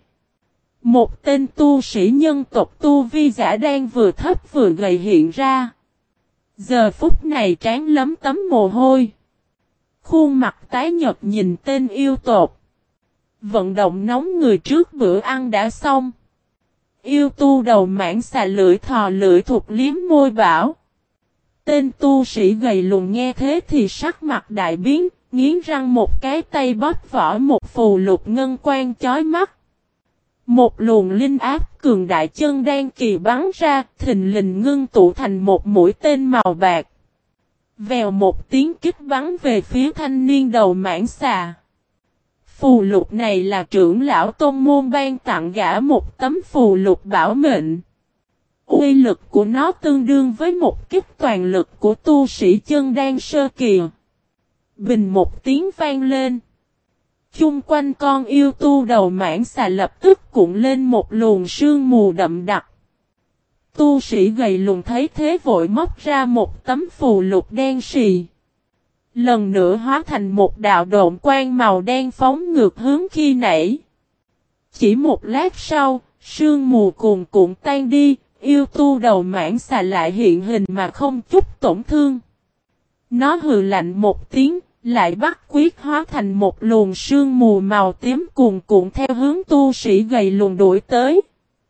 Một tên tu sĩ nhân tộc tu vi giả đang vừa thấp vừa gầy hiện ra. Giờ phút này trán lấm tấm mồ hôi. Khuôn mặt tái nhợt nhìn tên yêu tộc. Vận động nóng người trước bữa ăn đã xong. Yêu tu đầu mãng xà lưỡi thò lưỡi thụt liếm môi bảo. Tên tu sĩ gầy lùn nghe thế thì sắc mặt đại biến, nghiến răng một cái tay bóp vỏ một phù lục ngân quang chói mắt. Một luồng linh áp cường đại chân đan kỳ bắn ra, thình lình ngưng tụ thành một mũi tên màu bạc. Vèo một tiếng kích bắn về phía thanh niên đầu mãng xà. Phù lục này là trưởng lão tôn môn ban tặng gã một tấm phù lục bảo mệnh. Uy lực của nó tương đương với một kích toàn lực của tu sĩ chân đan sơ kỳ. Bình một tiếng vang lên. Chung quanh con yêu tu đầu mãng xà lập tức cuộn lên một luồng sương mù đậm đặc. Tu sĩ gầy lùn thấy thế vội móc ra một tấm phù lục đen sì. Lần nữa hóa thành một đạo độn quang màu đen phóng ngược hướng khi nãy. Chỉ một lát sau, sương mù cuồn cuộn tan đi, yêu tu đầu mãng xà lại hiện hình mà không chút tổn thương. Nó hừ lạnh một tiếng, lại bắt quyết hóa thành một luồng sương mù màu tím cuồn cuộn theo hướng tu sĩ gầy lùn đuổi tới.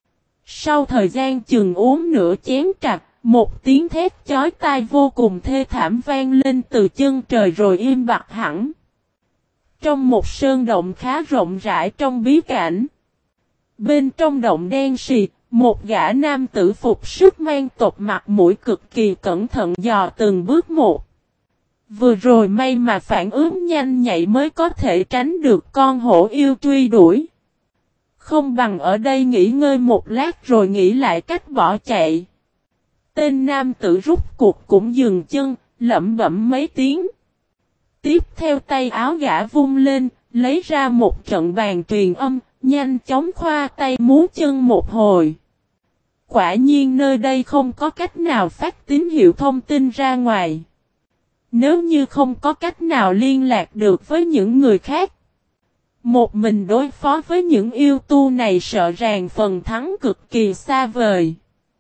Sau thời gian chừng uống nửa chén trà, một tiếng thét chói tai vô cùng thê thảm vang lên từ chân trời rồi im bặt hẳn. Trong một sơn động khá rộng rãi trong bí cảnh. Bên trong động đen sì, một gã nam tử phục sức mang tộc mặt mũi cực kỳ cẩn thận dò từng bước một. Vừa rồi may mà phản ứng nhanh nhạy mới có thể tránh được con hổ yêu truy đuổi. Không bằng ở đây nghỉ ngơi một lát rồi nghĩ lại cách bỏ chạy. Tên nam tử rút cuộc cũng dừng chân, lẩm bẩm mấy tiếng. Tiếp theo tay áo gã vung lên, lấy ra một trận bàn truyền âm, nhanh chóng khoa tay múa chân một hồi. Quả nhiên nơi đây không có cách nào phát tín hiệu thông tin ra ngoài. Nếu như không có cách nào liên lạc được với những người khác, một mình đối phó với những yêu tu này sợ rằng phần thắng cực kỳ xa vời.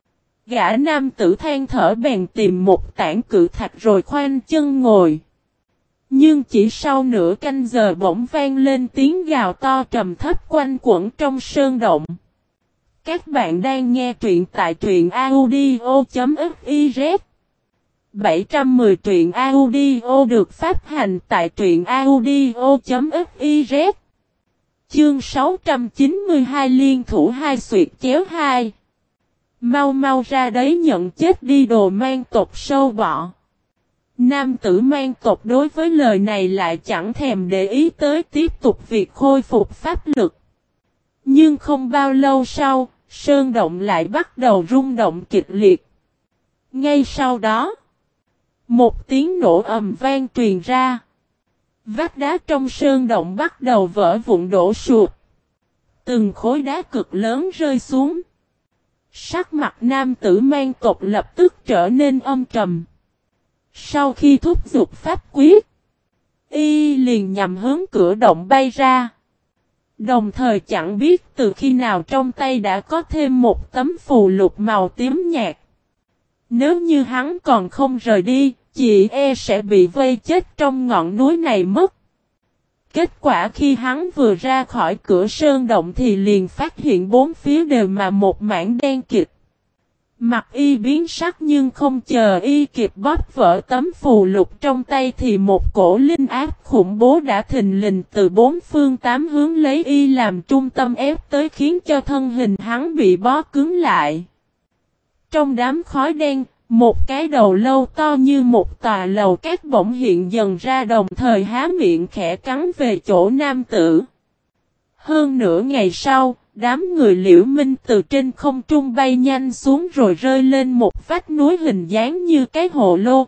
Gã nam tử than thở bèn tìm một tảng cự thạch rồi khoanh chân ngồi. Nhưng chỉ sau nửa canh giờ bỗng vang lên tiếng gào to trầm thấp quanh quẩn trong sơn động. Các bạn đang nghe truyện tại truyện audio.fiz 710 truyện audio được phát hành tại truyện audio.fiz. Chương 692 liên thủ hai xuyệt chéo hai. Mau mau ra đấy nhận chết đi đồ mang tộc sâu bọ. Nam tử mang tộc đối với lời này lại chẳng thèm để ý tới tiếp tục việc khôi phục pháp lực. Nhưng không bao lâu sau, sơn động lại bắt đầu rung động kịch liệt. Ngay sau đó, một tiếng nổ ầm vang truyền ra. Vách đá trong sơn động bắt đầu vỡ vụn đổ sụt. Từng khối đá cực lớn rơi xuống. Sắc mặt nam tử mang tộc lập tức trở nên âm trầm. Sau khi thúc giục pháp quyết, y liền nhằm hướng cửa động bay ra. Đồng thời chẳng biết từ khi nào trong tay đã có thêm một tấm phù lục màu tím nhạt. Nếu như hắn còn không rời đi, chị e sẽ bị vây chết trong ngọn núi này mất. Kết quả khi hắn vừa ra khỏi cửa sơn động thì liền phát hiện bốn phía đều mà một mảng đen kịt. Mặt y biến sắc nhưng không chờ y kịp bóp vỡ tấm phù lục trong tay thì một cổ linh áp khủng bố đã thình lình từ bốn phương tám hướng lấy y làm trung tâm ép tới khiến cho thân hình hắn bị bó cứng lại. Trong đám khói đen, một cái đầu lâu to như một tòa lầu cát bỗng hiện dần ra đồng thời há miệng khẽ cắn về chỗ nam tử. Hơn nửa ngày sau, đám người Liễu Minh từ trên không trung bay nhanh xuống rồi rơi lên một vách núi hình dáng như cái hồ lô.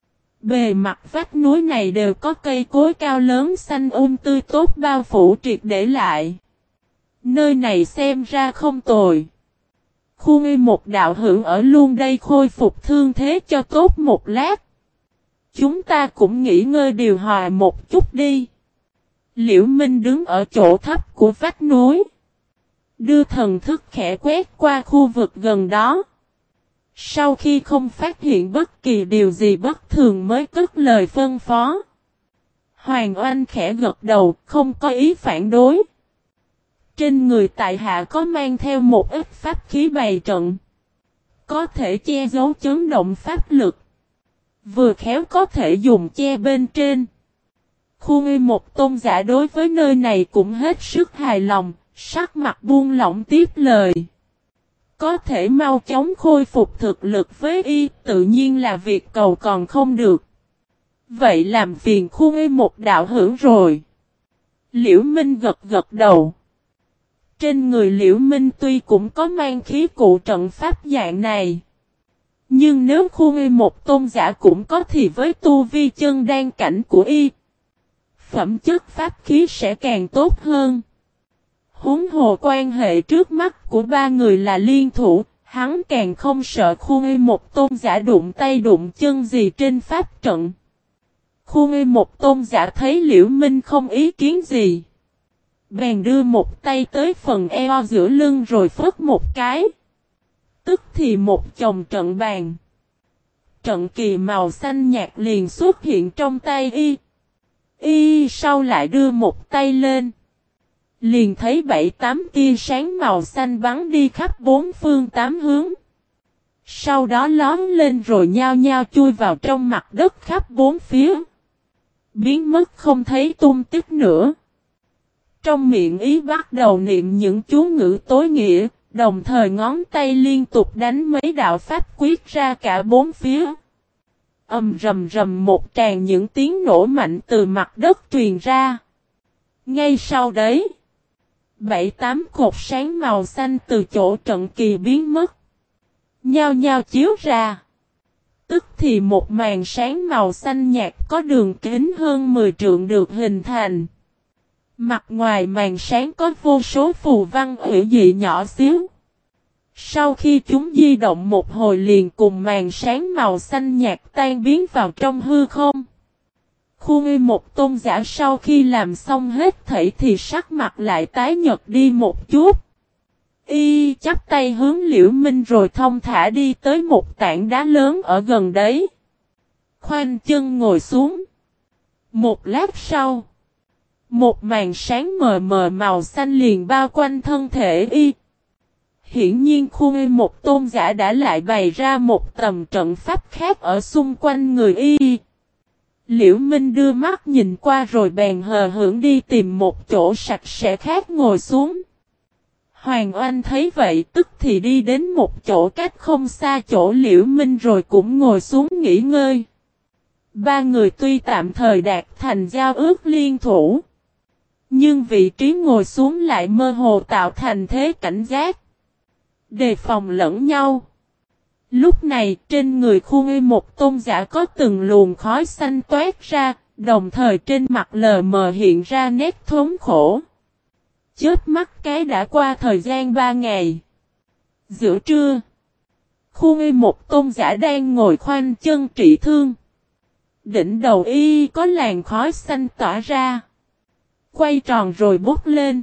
Bề mặt vách núi này đều có cây cối cao lớn xanh tươi tốt bao phủ triệt để lại. Nơi này xem ra không tồi. Khu nghi một đạo hữu ở luôn đây khôi phục thương thế cho tốt một lát. Chúng ta cũng nghỉ ngơi điều hòa một chút đi. Liễu Minh đứng ở chỗ thấp của vách núi. Đưa thần thức khẽ quét qua khu vực gần đó. Sau khi không phát hiện bất kỳ điều gì bất thường mới cất lời phân phó. Hoàng Oanh khẽ gật đầu, không có ý phản đối. Trên người tại hạ có mang theo một ít pháp khí bày trận. Có thể che giấu chấn động pháp lực. Vừa khéo có thể dùng che bên trên. Khu Ngư một tôn giả đối với nơi này cũng hết sức hài lòng, sắc mặt buông lỏng tiếp lời. Có thể mau chóng khôi phục thực lực với y, tự nhiên là việc cầu còn không được. Vậy làm phiền Khu Ngư một đạo hữu rồi. Liễu Minh gật gật đầu. Trên người Liễu Minh tuy cũng có mang khí cụ trận pháp dạng này. Nhưng nếu Khu Ngư một tôn giả cũng có thì với tu vi chân đan cảnh của y, phẩm chất pháp khí sẽ càng tốt hơn. Huống hồ quan hệ trước mắt của ba người là liên thủ, hắn càng không sợ Khu Ngư một tôn giả đụng tay đụng chân gì trên pháp trận. Khu Ngư một tôn giả thấy Liễu Minh không ý kiến gì, bèn đưa một tay tới phần eo giữa lưng rồi phất một cái. Tức thì một chồng trận bàn. Trận kỳ màu xanh nhạt liền xuất hiện trong tay y. Y sau lại đưa một tay lên. Liền thấy 7-8 tia sáng màu xanh bắn đi khắp bốn phương tám hướng. Sau đó lóm lên rồi nhao nhao chui vào trong mặt đất khắp bốn phía. Biến mất không thấy tung tích nữa. Trong miệng ý bắt đầu niệm những chú ngữ tối nghĩa, đồng thời ngón tay liên tục đánh mấy đạo pháp quyết ra cả bốn phía. Rầm rầm một tràng những tiếng nổ mạnh từ mặt đất truyền ra. Ngay sau đấy, 7-8 cột sáng màu xanh từ chỗ trận kỳ biến mất. Nhao nhao chiếu ra. Tức thì một màn sáng màu xanh nhạt có đường kính hơn 10 trượng được hình thành. Mặt ngoài màn sáng có vô số phù văn hủy dị nhỏ xíu. Sau khi chúng di động một hồi liền cùng màn sáng màu xanh nhạt tan biến vào trong hư không. Khu Ngư một tôn giả sau khi làm xong hết thảy thì sắc mặt lại tái nhợt đi một chút. Y chắp tay hướng Liễu Minh rồi thong thả đi tới một tảng đá lớn ở gần đấy. Khoanh chân ngồi xuống. Một lát sau, một màn sáng mờ mờ màu xanh liền bao quanh thân thể y. Hiển nhiên Khu Ngư một tôn giả đã lại bày ra một tầm trận pháp khác ở xung quanh người y. Liễu Minh đưa mắt nhìn qua rồi bèn hờ hững đi tìm một chỗ sạch sẽ khác ngồi xuống. Hoàng Oanh thấy vậy tức thì đi đến một chỗ cách không xa chỗ Liễu Minh rồi cũng ngồi xuống nghỉ ngơi. Ba người tuy tạm thời đạt thành giao ước liên thủ, nhưng vị trí ngồi xuống lại mơ hồ tạo thành thế cảnh giác, đề phòng lẫn nhau. Lúc này trên người Khu Ngư một tôn giả có từng luồng khói xanh toát ra, đồng thời trên mặt lờ mờ hiện ra nét thống khổ. Chớp mắt cái đã qua thời gian 3 ngày. Giữa trưa, Khu Ngư một tôn giả đang ngồi khoanh chân trị thương. Đỉnh đầu y có làn khói xanh tỏa ra, quay tròn rồi bốc lên.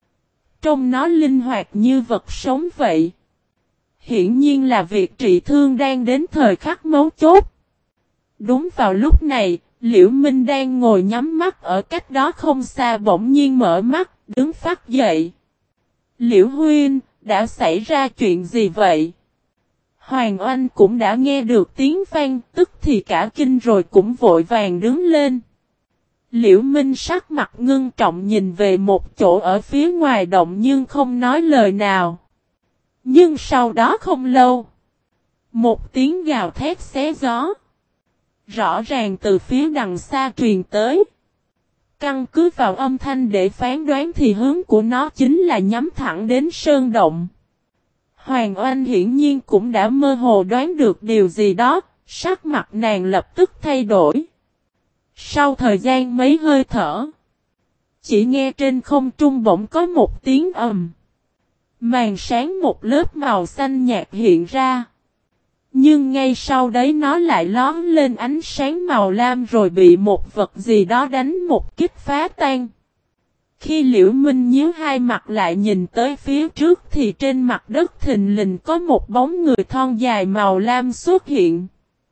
Trông nó linh hoạt như vật sống vậy. Hiển nhiên là việc trị thương đang đến thời khắc mấu chốt. Đúng vào lúc này, Liễu Minh đang ngồi nhắm mắt ở cách đó không xa bỗng nhiên mở mắt, đứng phát dậy. Liễu huynh, đã xảy ra chuyện gì vậy? Hoàng Oanh cũng đã nghe được tiếng vang, tức thì cả kinh rồi cũng vội vàng đứng lên. Liễu Minh sắc mặt ngưng trọng nhìn về một chỗ ở phía ngoài động nhưng không nói lời nào. Nhưng sau đó không lâu, một tiếng gào thét xé gió rõ ràng từ phía đằng xa truyền tới. Căn cứ vào âm thanh để phán đoán thì hướng của nó chính là nhắm thẳng đến sơn động. Hoàng Oanh hiển nhiên cũng đã mơ hồ đoán được điều gì đó, sắc mặt nàng lập tức thay đổi. Sau thời gian mấy hơi thở, chỉ nghe trên không trung bỗng có một tiếng ầm. Màn sáng một lớp màu xanh nhạt hiện ra. Nhưng ngay sau đấy nó lại lóm lên ánh sáng màu lam rồi bị một vật gì đó đánh một kích phá tan. Khi Liễu Minh nhíu hai mặt lại nhìn tới phía trước thì trên mặt đất thình lình có một bóng người thon dài màu lam xuất hiện.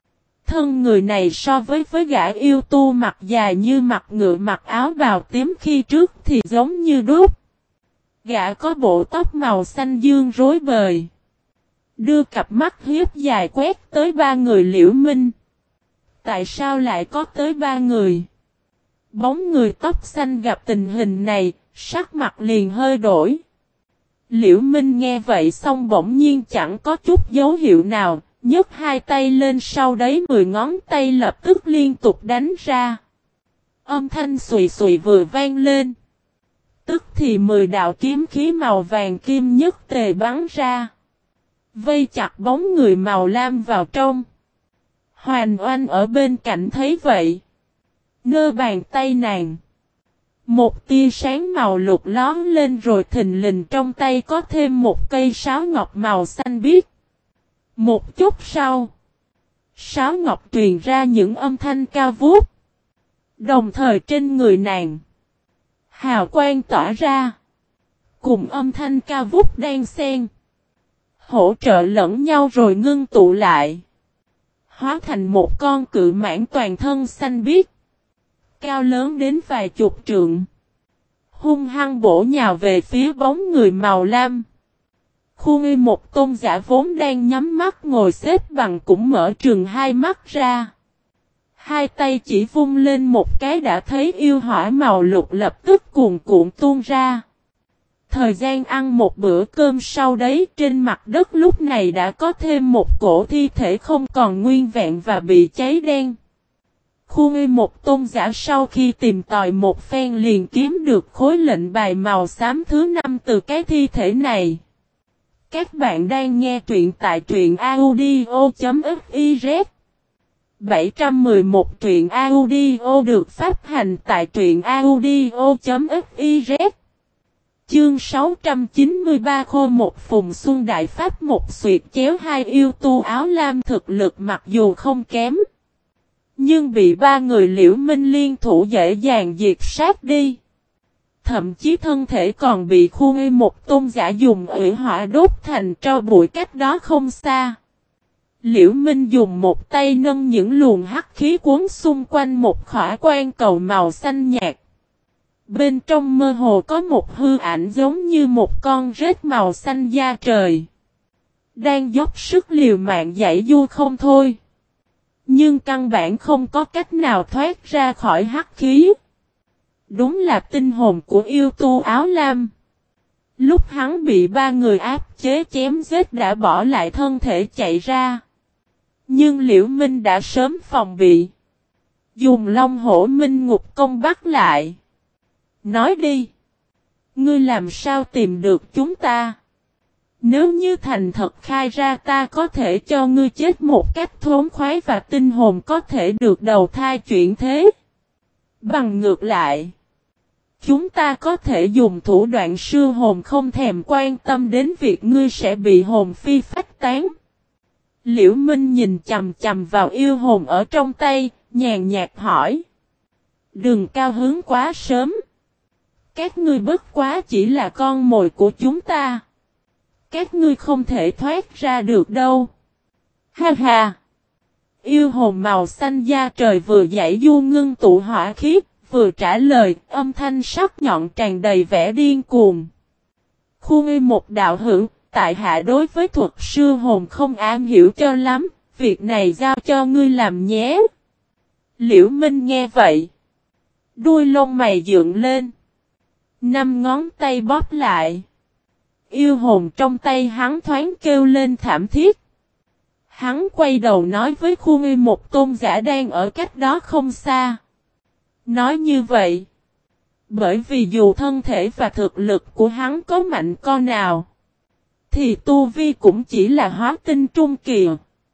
thân người này so với gã yêu tu mặt dài như mặt ngựa mặc áo bào tím khi trước thì giống như đúc. Gã có bộ tóc màu xanh dương rối bời. Đưa cặp mắt hiếp dài quét tới ba người Liễu Minh. Tại sao lại có tới ba người? Bóng người tóc xanh gặp tình hình này, sắc mặt liền hơi đổi. Liễu Minh nghe vậy xong bỗng nhiên chẳng có chút dấu hiệu nào, nhấc hai tay lên sau đấy 10 ngón tay lập tức liên tục đánh ra. Âm thanh xùy xùy vừa vang lên. Tức thì 10 đạo kiếm khí màu vàng kim nhất tề bắn ra. Vây chặt bóng người màu lam vào trong. Hoàn Oanh ở bên cạnh thấy vậy. Nơ bàn tay nàng. Một tia sáng màu lục lóm lên rồi thình lình trong tay có thêm một cây sáo ngọc màu xanh biếc. Một chút sau. Sáo ngọc truyền ra những âm thanh cao vút. Đồng thời trên người nàng. Hào quang tỏa ra. Cùng âm thanh cao vút đan xen. Hỗ trợ lẫn nhau rồi ngưng tụ lại. Hóa thành một con cự mãng toàn thân xanh biếc. Cao lớn đến vài chục trượng. Hung hăng bổ nhào về phía bóng người màu lam. Khu Nghi một tôn giả vốn đang nhắm mắt ngồi xếp bằng cũng mở trừng hai mắt ra. Hai tay chỉ vung lên một cái đã thấy yêu hỏa màu lục lập tức cuồn cuộn tuôn ra. Thời gian ăn một bữa cơm sau đấy trên mặt đất lúc này đã có thêm một cổ thi thể không còn nguyên vẹn và bị cháy đen. Khu Nghi một tôn giả sau khi tìm tòi một phen liền kiếm được khối lệnh bài màu xám thứ 5 từ cái thi thể này. Các bạn đang nghe truyện tại truyện audio.fiz 711 truyện audio được phát hành tại truyện audio.fiz. Chương 693 Khô một Phùng Xuân Đại Pháp một xuyệt chéo hai yêu tu áo lam thực lực mặc dù không kém. Nhưng bị ba người Liễu Minh liên thủ dễ dàng diệt sát đi. Thậm chí thân thể còn bị Khu Nghi một tôn giả dùng ủy hỏa đốt thành tro bụi cách đó không xa. Liễu Minh dùng một tay nâng những luồng hắc khí cuốn xung quanh một khỏa quan cầu màu xanh nhạt. Bên trong mơ hồ có một hư ảnh giống như một con rết màu xanh da trời. Đang dốc sức liều mạng giãy giụa không thôi. Nhưng căn bản không có cách nào thoát ra khỏi hắc khí. Đúng là tinh hồn của yêu tu áo lam. Lúc hắn bị ba người áp chế chém giết đã bỏ lại thân thể chạy ra. Nhưng Liễu Minh đã sớm phòng bị. Dùng Long Hổ Minh Ngục công bắt lại. Nói đi. Ngươi làm sao tìm được chúng ta? Nếu như thành thật khai ra ta có thể cho ngươi chết một cách thống khoái và tinh hồn có thể được đầu thai chuyển thế. Bằng ngược lại. Chúng ta có thể dùng thủ đoạn sư hồn không thèm quan tâm đến việc ngươi sẽ bị hồn phi phách tán. Liễu Minh nhìn chằm chằm vào yêu hồn ở trong tay, nhàn nhạt hỏi. Đừng cao hứng quá sớm. Các ngươi bất quá chỉ là con mồi của chúng ta. Các ngươi không thể thoát ra được đâu. Ha ha. Yêu hồn màu xanh da trời vừa giãy du ngưng tụ hỏa khí, vừa trả lời, âm thanh sắc nhọn tràn đầy vẻ điên cuồng. Khu Nghi một đạo hữu, tại hạ đối với thuật sư hồn không am hiểu cho lắm, việc này giao cho ngươi làm nhé. Liễu Minh nghe vậy. Đuôi lông mày dựng lên. 5 ngón tay bóp lại. Yêu hồn trong tay hắn thoáng kêu lên thảm thiết. Hắn quay đầu nói với Khu Nghi một tôn giả đang ở cách đó không xa. Nói như vậy. Bởi vì dù thân thể và thực lực của hắn có mạnh con nào. Thì tu vi cũng chỉ là hóa tinh trung kỳ.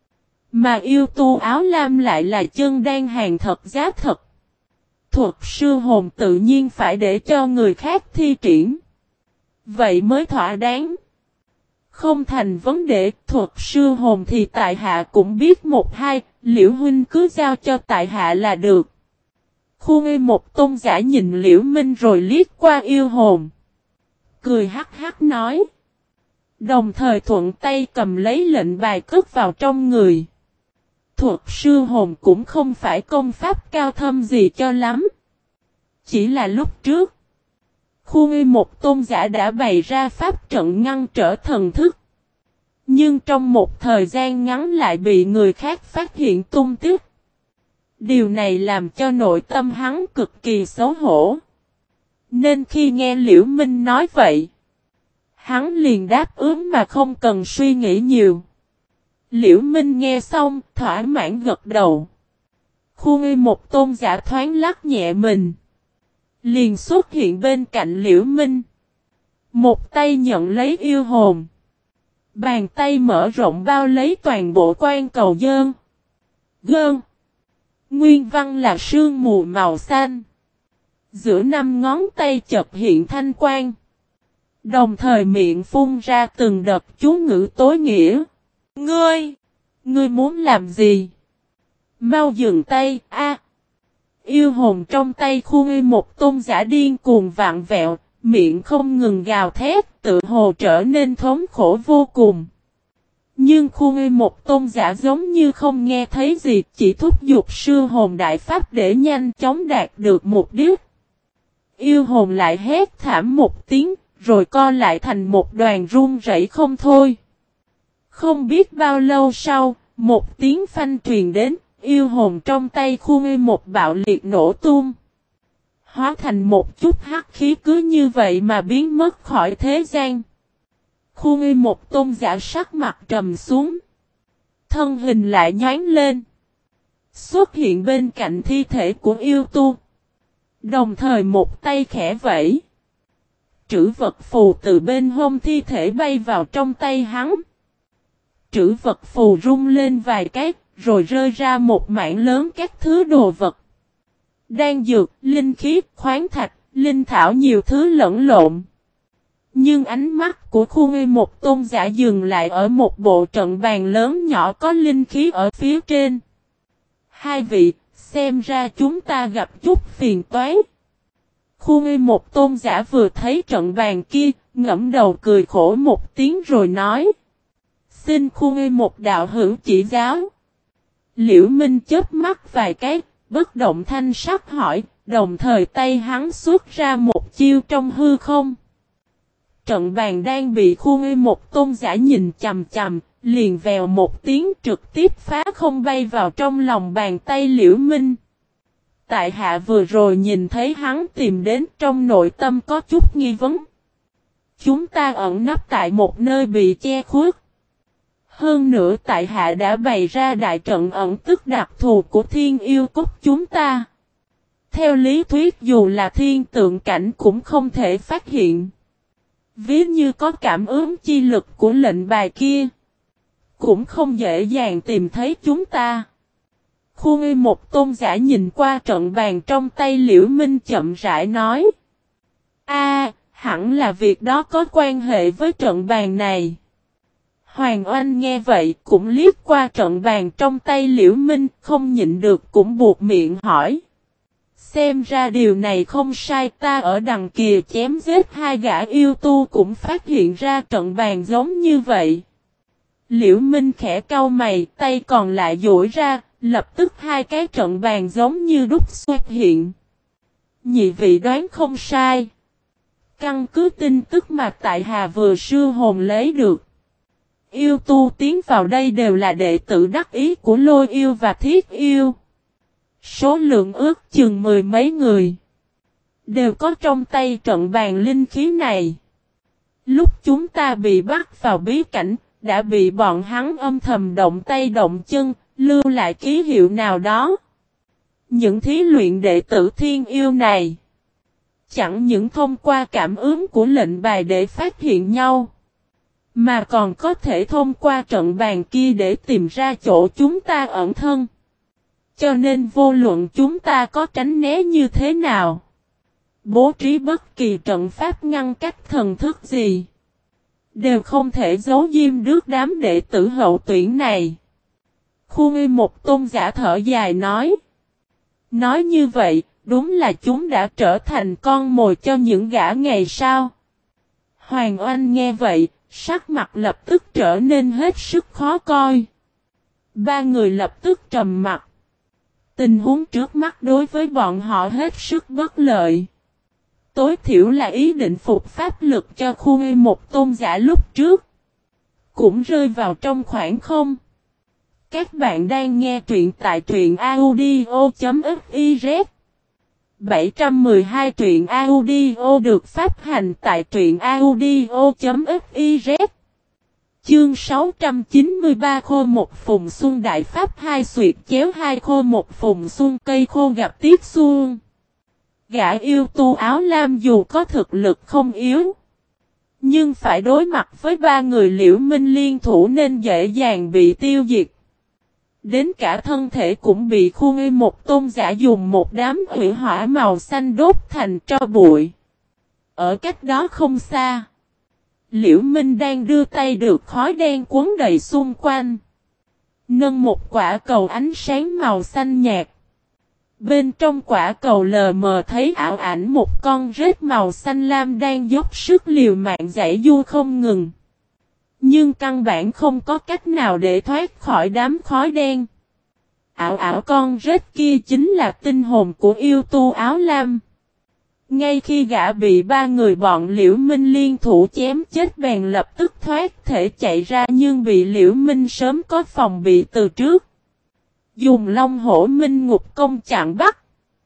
Mà yêu tu áo lam lại là chân đan hàng thật giá thật. Thuật sư hồn tự nhiên phải để cho người khác thi triển. Vậy mới thỏa đáng. Không thành vấn đề, thuật sư hồn thì tại hạ cũng biết một hai, Liễu huynh cứ giao cho tại hạ là được. Khu Nghi một tôn giả nhìn Liễu Minh rồi liếc qua yêu hồn. Cười hắc hắc nói. Đồng thời thuận tay cầm lấy lệnh bài cất vào trong người. Thuật sư hồn cũng không phải công pháp cao thâm gì cho lắm. Chỉ là lúc trước, Khu Nghi một tôn giả đã bày ra pháp trận ngăn trở thần thức. Nhưng trong một thời gian ngắn lại bị người khác phát hiện tung tích. Điều này làm cho nội tâm hắn cực kỳ xấu hổ. Nên khi nghe Liễu Minh nói vậy, hắn liền đáp ứng mà không cần suy nghĩ nhiều. Liễu Minh nghe xong, thỏa mãn gật đầu. Khu Nghi một tôn giả thoáng lắc nhẹ mình, liền xuất hiện bên cạnh Liễu Minh. Một tay nhận lấy yêu hồn. Bàn tay mở rộng bao lấy toàn bộ quan cầu dơn. Gơn. Nguyên văn là sương mù màu xanh. Giữa năm ngón tay chợt hiện thanh quang. Đồng thời miệng phun ra từng đợt chú ngữ tối nghĩa. Ngươi muốn làm gì? Mau dừng tay, a! Yêu hồn trong tay Khu Nghi một tôn giả điên cuồng vặn vẹo, miệng không ngừng gào thét, tự hồ trở nên thống khổ vô cùng. Nhưng Khu Nghi một tôn giả giống như không nghe thấy gì, chỉ thúc giục sư hồn đại pháp để nhanh chóng đạt được mục đích. Yêu hồn lại hét thảm một tiếng, rồi co lại thành một đoàn run rẩy không thôi. Không biết bao lâu sau, một tiếng phanh truyền đến, yêu hồn trong tay Khu Nghi một bạo liệt nổ tung. Hóa thành một chút hắc khí cứ như vậy mà biến mất khỏi thế gian. Khu Nghi một tôn giả sắc mặt trầm xuống. Thân hình lại nhoáng lên. Xuất hiện bên cạnh thi thể của yêu tu. Đồng thời một tay khẽ vẫy. Trữ vật phù từ bên hông thi thể bay vào trong tay hắn. Trữ vật phù rung lên vài cái, rồi rơi ra một mảng lớn các thứ đồ vật. Đan dược, linh khí, khoáng thạch, linh thảo nhiều thứ lẫn lộn. Nhưng ánh mắt của Khu Nghi một tôn giả dừng lại ở một bộ trận bàn lớn nhỏ có linh khí ở phía trên. Hai vị, xem ra chúng ta gặp chút phiền toái. Khu Nghi một tôn giả vừa thấy trận bàn kia, ngẫm đầu cười khổ một tiếng rồi nói. Xin Khu Nghi một đạo hữu chỉ giáo. Liễu Minh chớp mắt vài cái, bất động thanh sắc hỏi, đồng thời tay hắn xuất ra một chiêu trong hư không. Trận bàn đang bị Khu Nghi một tôn giả nhìn chằm chằm, liền vèo một tiếng trực tiếp phá không bay vào trong lòng bàn tay Liễu Minh. Tại hạ vừa rồi nhìn thấy hắn tìm đến, trong nội tâm có chút nghi vấn. Chúng ta ẩn nấp tại một nơi bị che khuất. Hơn nữa tại hạ đã bày ra đại trận ẩn tức đặc thù của thiên yêu cốt chúng ta. Theo lý thuyết dù là thiên tượng cảnh cũng không thể phát hiện. Ví như có cảm ứng chi lực của lệnh bài kia, cũng không dễ dàng tìm thấy chúng ta. Khu Nghi một tôn giả nhìn qua trận bàn trong tay Liễu Minh chậm rãi nói. Hẳn là việc đó có quan hệ với trận bàn này. Hoàng Oanh nghe vậy cũng liếc qua trận bàn trong tay Liễu Minh, không nhịn được cũng buột miệng hỏi. Xem ra điều này không sai, ta ở đằng kia chém giết hai gã yêu tu cũng phát hiện ra trận bàn giống như vậy. Liễu Minh khẽ cau mày, tay còn lại duỗi ra, lập tức hai cái trận bàn giống như đúc xuất hiện. Nhị vị đoán không sai. Căn cứ tin tức mà tại Hà vừa sư hồn lấy được. Yêu tu tiến vào đây đều là đệ tử đắc ý của Lôi yêu và Thiết yêu. Số lượng ước chừng mười mấy người. Đều có trong tay trận bàn linh khí này. Lúc chúng ta bị bắt vào bí cảnh, đã bị bọn hắn âm thầm động tay động chân, lưu lại ký hiệu nào đó. Những thí luyện đệ tử thiên yêu này, chẳng những thông qua cảm ứng của lệnh bài để phát hiện nhau, mà còn có thể thông qua trận bàn kia để tìm ra chỗ chúng ta ẩn thân. Cho nên vô luận chúng ta có tránh né như thế nào, bố trí bất kỳ trận pháp ngăn cách thần thức gì, đều không thể giấu diêm được đám đệ tử hậu tuyển này. Khu Nghi một tôn giả thở dài nói. Nói như vậy, đúng là chúng đã trở thành con mồi cho những gã ngày sau. Hoàng Oanh nghe vậy, sắc mặt lập tức trở nên hết sức khó coi. Ba người lập tức trầm mặt. Tình huống trước mắt đối với bọn họ hết sức bất lợi. Tối thiểu là ý định phục pháp lực cho khu một tôn giả lúc trước. Cũng rơi vào trong khoảng không. Các bạn đang nghe truyện tại truyện audio.fiz 712 truyện audio được phát hành tại truyện audio.fiz. Chương 693 khô một phùng xuân đại pháp hai xuyệt chéo hai khô một phùng xuân cây khô gặp tiết xuân. Gã yêu tu áo lam dù có thực lực không yếu, nhưng phải đối mặt với ba người Liễu Minh liên thủ nên dễ dàng bị tiêu diệt. Đến cả thân thể cũng bị khu một tôn giả dùng một đám hủy hỏa màu xanh đốt thành tro bụi. Ở cách đó không xa, Liễu Minh đang đưa tay được khói đen cuốn đầy xung quanh. Nâng một quả cầu ánh sáng màu xanh nhạt. Bên trong quả cầu lờ mờ thấy ảo ảnh một con rết màu xanh lam đang dốc sức liều mạng giãy giụa không ngừng. Nhưng căn bản không có cách nào để thoát khỏi đám khói đen. Ảo ảo con rết kia chính là tinh hồn của yêu tu áo lam. Ngay khi gã bị ba người bọn Liễu Minh liên thủ chém chết bèn lập tức thoát thể chạy ra nhưng bị Liễu Minh sớm có phòng bị từ trước. Dùng Long Hổ Minh Ngục công chặn bắt.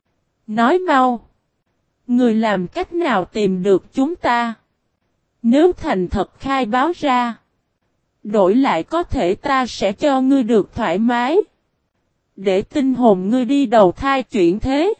Nói mau. Người làm cách nào tìm được chúng ta? Nếu thành thật khai báo ra. Đổi lại có thể ta sẽ cho ngươi được thoải mái. Để tinh hồn ngươi đi đầu thai chuyển thế.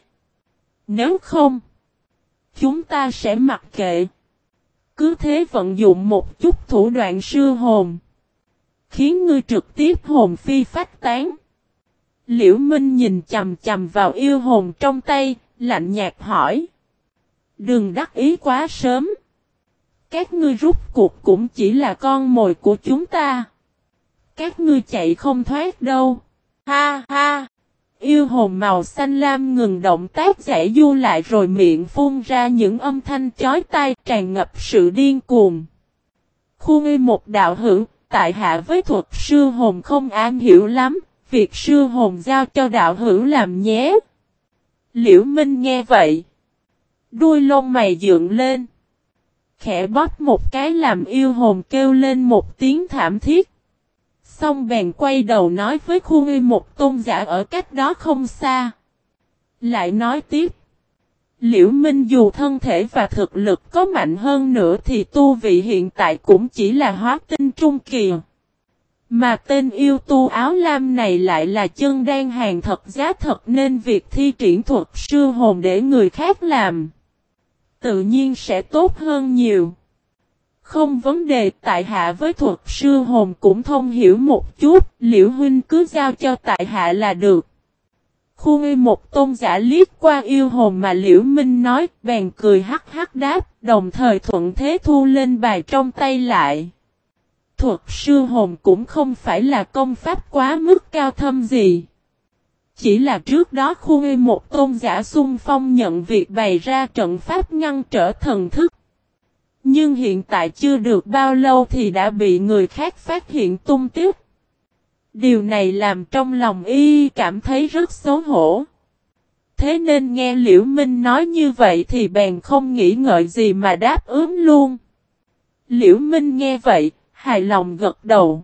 Nếu không, chúng ta sẽ mặc kệ. Cứ thế vận dụng một chút thủ đoạn sư hồn. Khiến ngươi trực tiếp hồn phi phách tán. Liễu Minh nhìn chằm chằm vào yêu hồn trong tay, lạnh nhạt hỏi. Đừng đắc ý quá sớm. Các ngươi rút cuộc cũng chỉ là con mồi của chúng ta. Các ngươi chạy không thoát đâu. Ha ha. Yêu hồn màu xanh lam ngừng động tác giãy giụa lại rồi miệng phun ra những âm thanh chói tai tràn ngập sự điên cuồng. Khu một đạo hữu, tại hạ với thuật sư hồn không am hiểu lắm, việc sư hồn giao cho đạo hữu làm nhé. Liễu Minh nghe vậy. Đuôi lông mày dựng lên. Khẽ bóp một cái làm yêu hồn kêu lên một tiếng thảm thiết. Xong bèn quay đầu nói với khu một tôn giả ở cách đó không xa. Lại nói tiếp. Liễu Minh dù thân thể và thực lực có mạnh hơn nữa thì tu vị hiện tại cũng chỉ là hóa tinh trung kỳ. Mà tên yêu tu áo lam này lại là chân đan hàng thật giá thật nên việc thi triển thuật sư hồn để người khác làm. Tự nhiên sẽ tốt hơn nhiều. Không vấn đề tại hạ với thuật sư hồn cũng thông hiểu một chút, Liễu huynh cứ giao cho tại hạ là được. Khu một tôn giả liếc qua yêu hồn mà Liễu Minh nói, bèn cười hắc hắc đáp, đồng thời thuận thế thu lên bài trong tay lại. Thuật sư hồn cũng không phải là công pháp quá mức cao thâm gì. Chỉ là trước đó khu một tôn giả xung phong nhận việc bày ra trận pháp ngăn trở thần thức. Nhưng hiện tại chưa được bao lâu thì đã bị người khác phát hiện tung tích. Điều này làm trong lòng y cảm thấy rất xấu hổ. Thế nên nghe Liễu Minh nói như vậy thì bèn không nghĩ ngợi gì mà đáp ứng luôn. Liễu Minh nghe vậy, hài lòng gật đầu.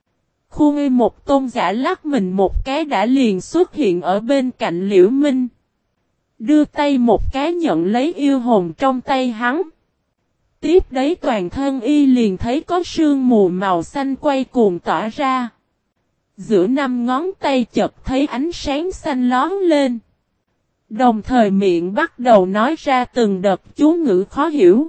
Khu một tôn giả lắc mình một cái đã liền xuất hiện ở bên cạnh Liễu Minh. Đưa tay một cái nhận lấy yêu hồn trong tay hắn. Tiếp đấy toàn thân y liền thấy có sương mù màu xanh quay cuồng tỏa ra. Giữa năm ngón tay chợt thấy ánh sáng xanh lón lên. Đồng thời miệng bắt đầu nói ra từng đợt chú ngữ khó hiểu.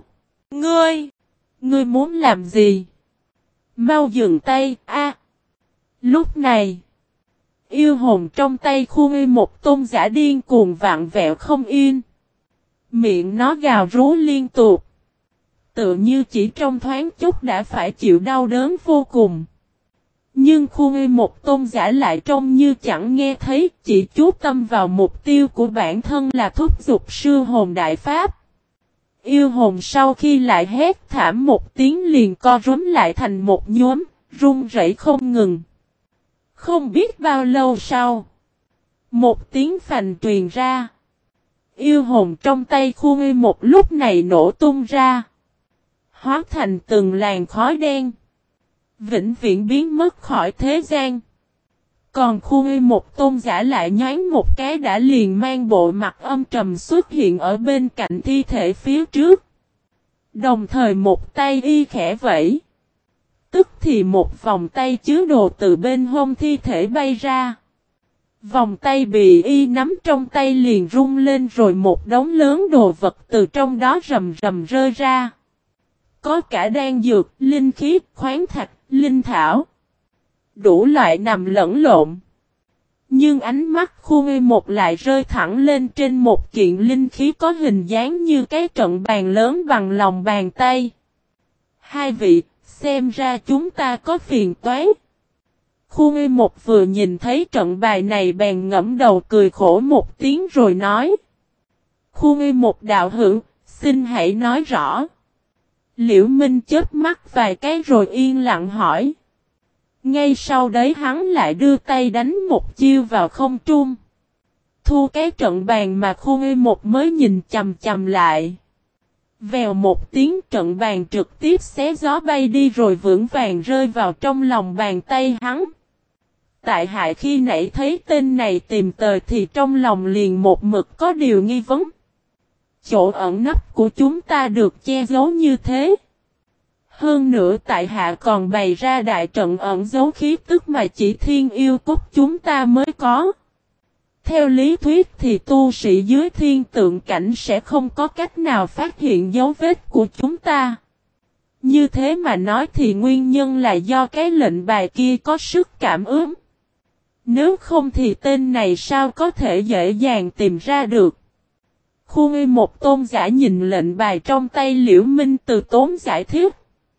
Ngươi muốn làm gì? Mau dừng tay, a! Lúc này, yêu hồn trong tay khu một tôn giả điên cuồng vặn vẹo không yên. Miệng nó gào rú liên tục. Tự như chỉ trong thoáng chốc đã phải chịu đau đớn vô cùng. Nhưng khu một tôn giả lại trông như chẳng nghe thấy, chỉ chú tâm vào mục tiêu của bản thân là thúc giục sư hồn đại pháp. Yêu hồn sau khi lại hét thảm một tiếng liền co rúm lại thành một nhóm, run rẩy không ngừng. Không biết bao lâu sau, một tiếng phành truyền ra. Yêu hồn trong tay Khu Ngư một lúc này nổ tung ra, hóa thành từng làn khói đen, vĩnh viễn biến mất khỏi thế gian. Còn Khu Ngư một tôn giả lại nhoáng một cái đã liền mang bộ mặt âm trầm xuất hiện ở bên cạnh thi thể phía trước. Đồng thời một tay y khẽ vẫy, tức thì một vòng tay chứa đồ từ bên hông thi thể bay ra. Vòng tay bị y nắm trong tay liền rung lên rồi một đống lớn đồ vật từ trong đó rầm rầm rơi ra. Có cả đan dược, linh khí, khoáng thạch, linh thảo. Đủ loại nằm lẫn lộn. Nhưng ánh mắt Khu Ngư một lại rơi thẳng lên trên một kiện linh khí có hình dáng như cái trận bàn lớn bằng lòng bàn tay. Hai vị, xem ra chúng ta có phiền toái. Khu Ngư một vừa nhìn thấy trận bài này bèn ngẫm đầu cười khổ một tiếng rồi nói. Khu Ngư một đạo hữu, xin hãy nói rõ. Liễu Minh chớp mắt vài cái rồi yên lặng hỏi. Ngay sau đấy hắn lại đưa tay đánh một chiêu vào không trung. Thu cái trận bàn mà Khu Ngư một mới nhìn chầm chầm lại. Vèo một tiếng trận bàn trực tiếp xé gió bay đi rồi vững vàng rơi vào trong lòng bàn tay hắn. Tại hạ khi nãy thấy tên này tìm tòi thì trong lòng liền một mực có điều nghi vấn. Chỗ ẩn nấp của chúng ta được che giấu như thế. Hơn nữa tại hạ còn bày ra đại trận ẩn giấu khí tức mà chỉ thiên yêu cốt chúng ta mới có. Theo lý thuyết thì tu sĩ dưới thiên tượng cảnh sẽ không có cách nào phát hiện dấu vết của chúng ta. Như thế mà nói thì nguyên nhân là do cái lệnh bài kia có sức cảm ứng. Nếu không thì tên này sao có thể dễ dàng tìm ra được. Khu Ngư một tôn giả nhìn lệnh bài trong tay Liễu Minh từ tốn giải thích.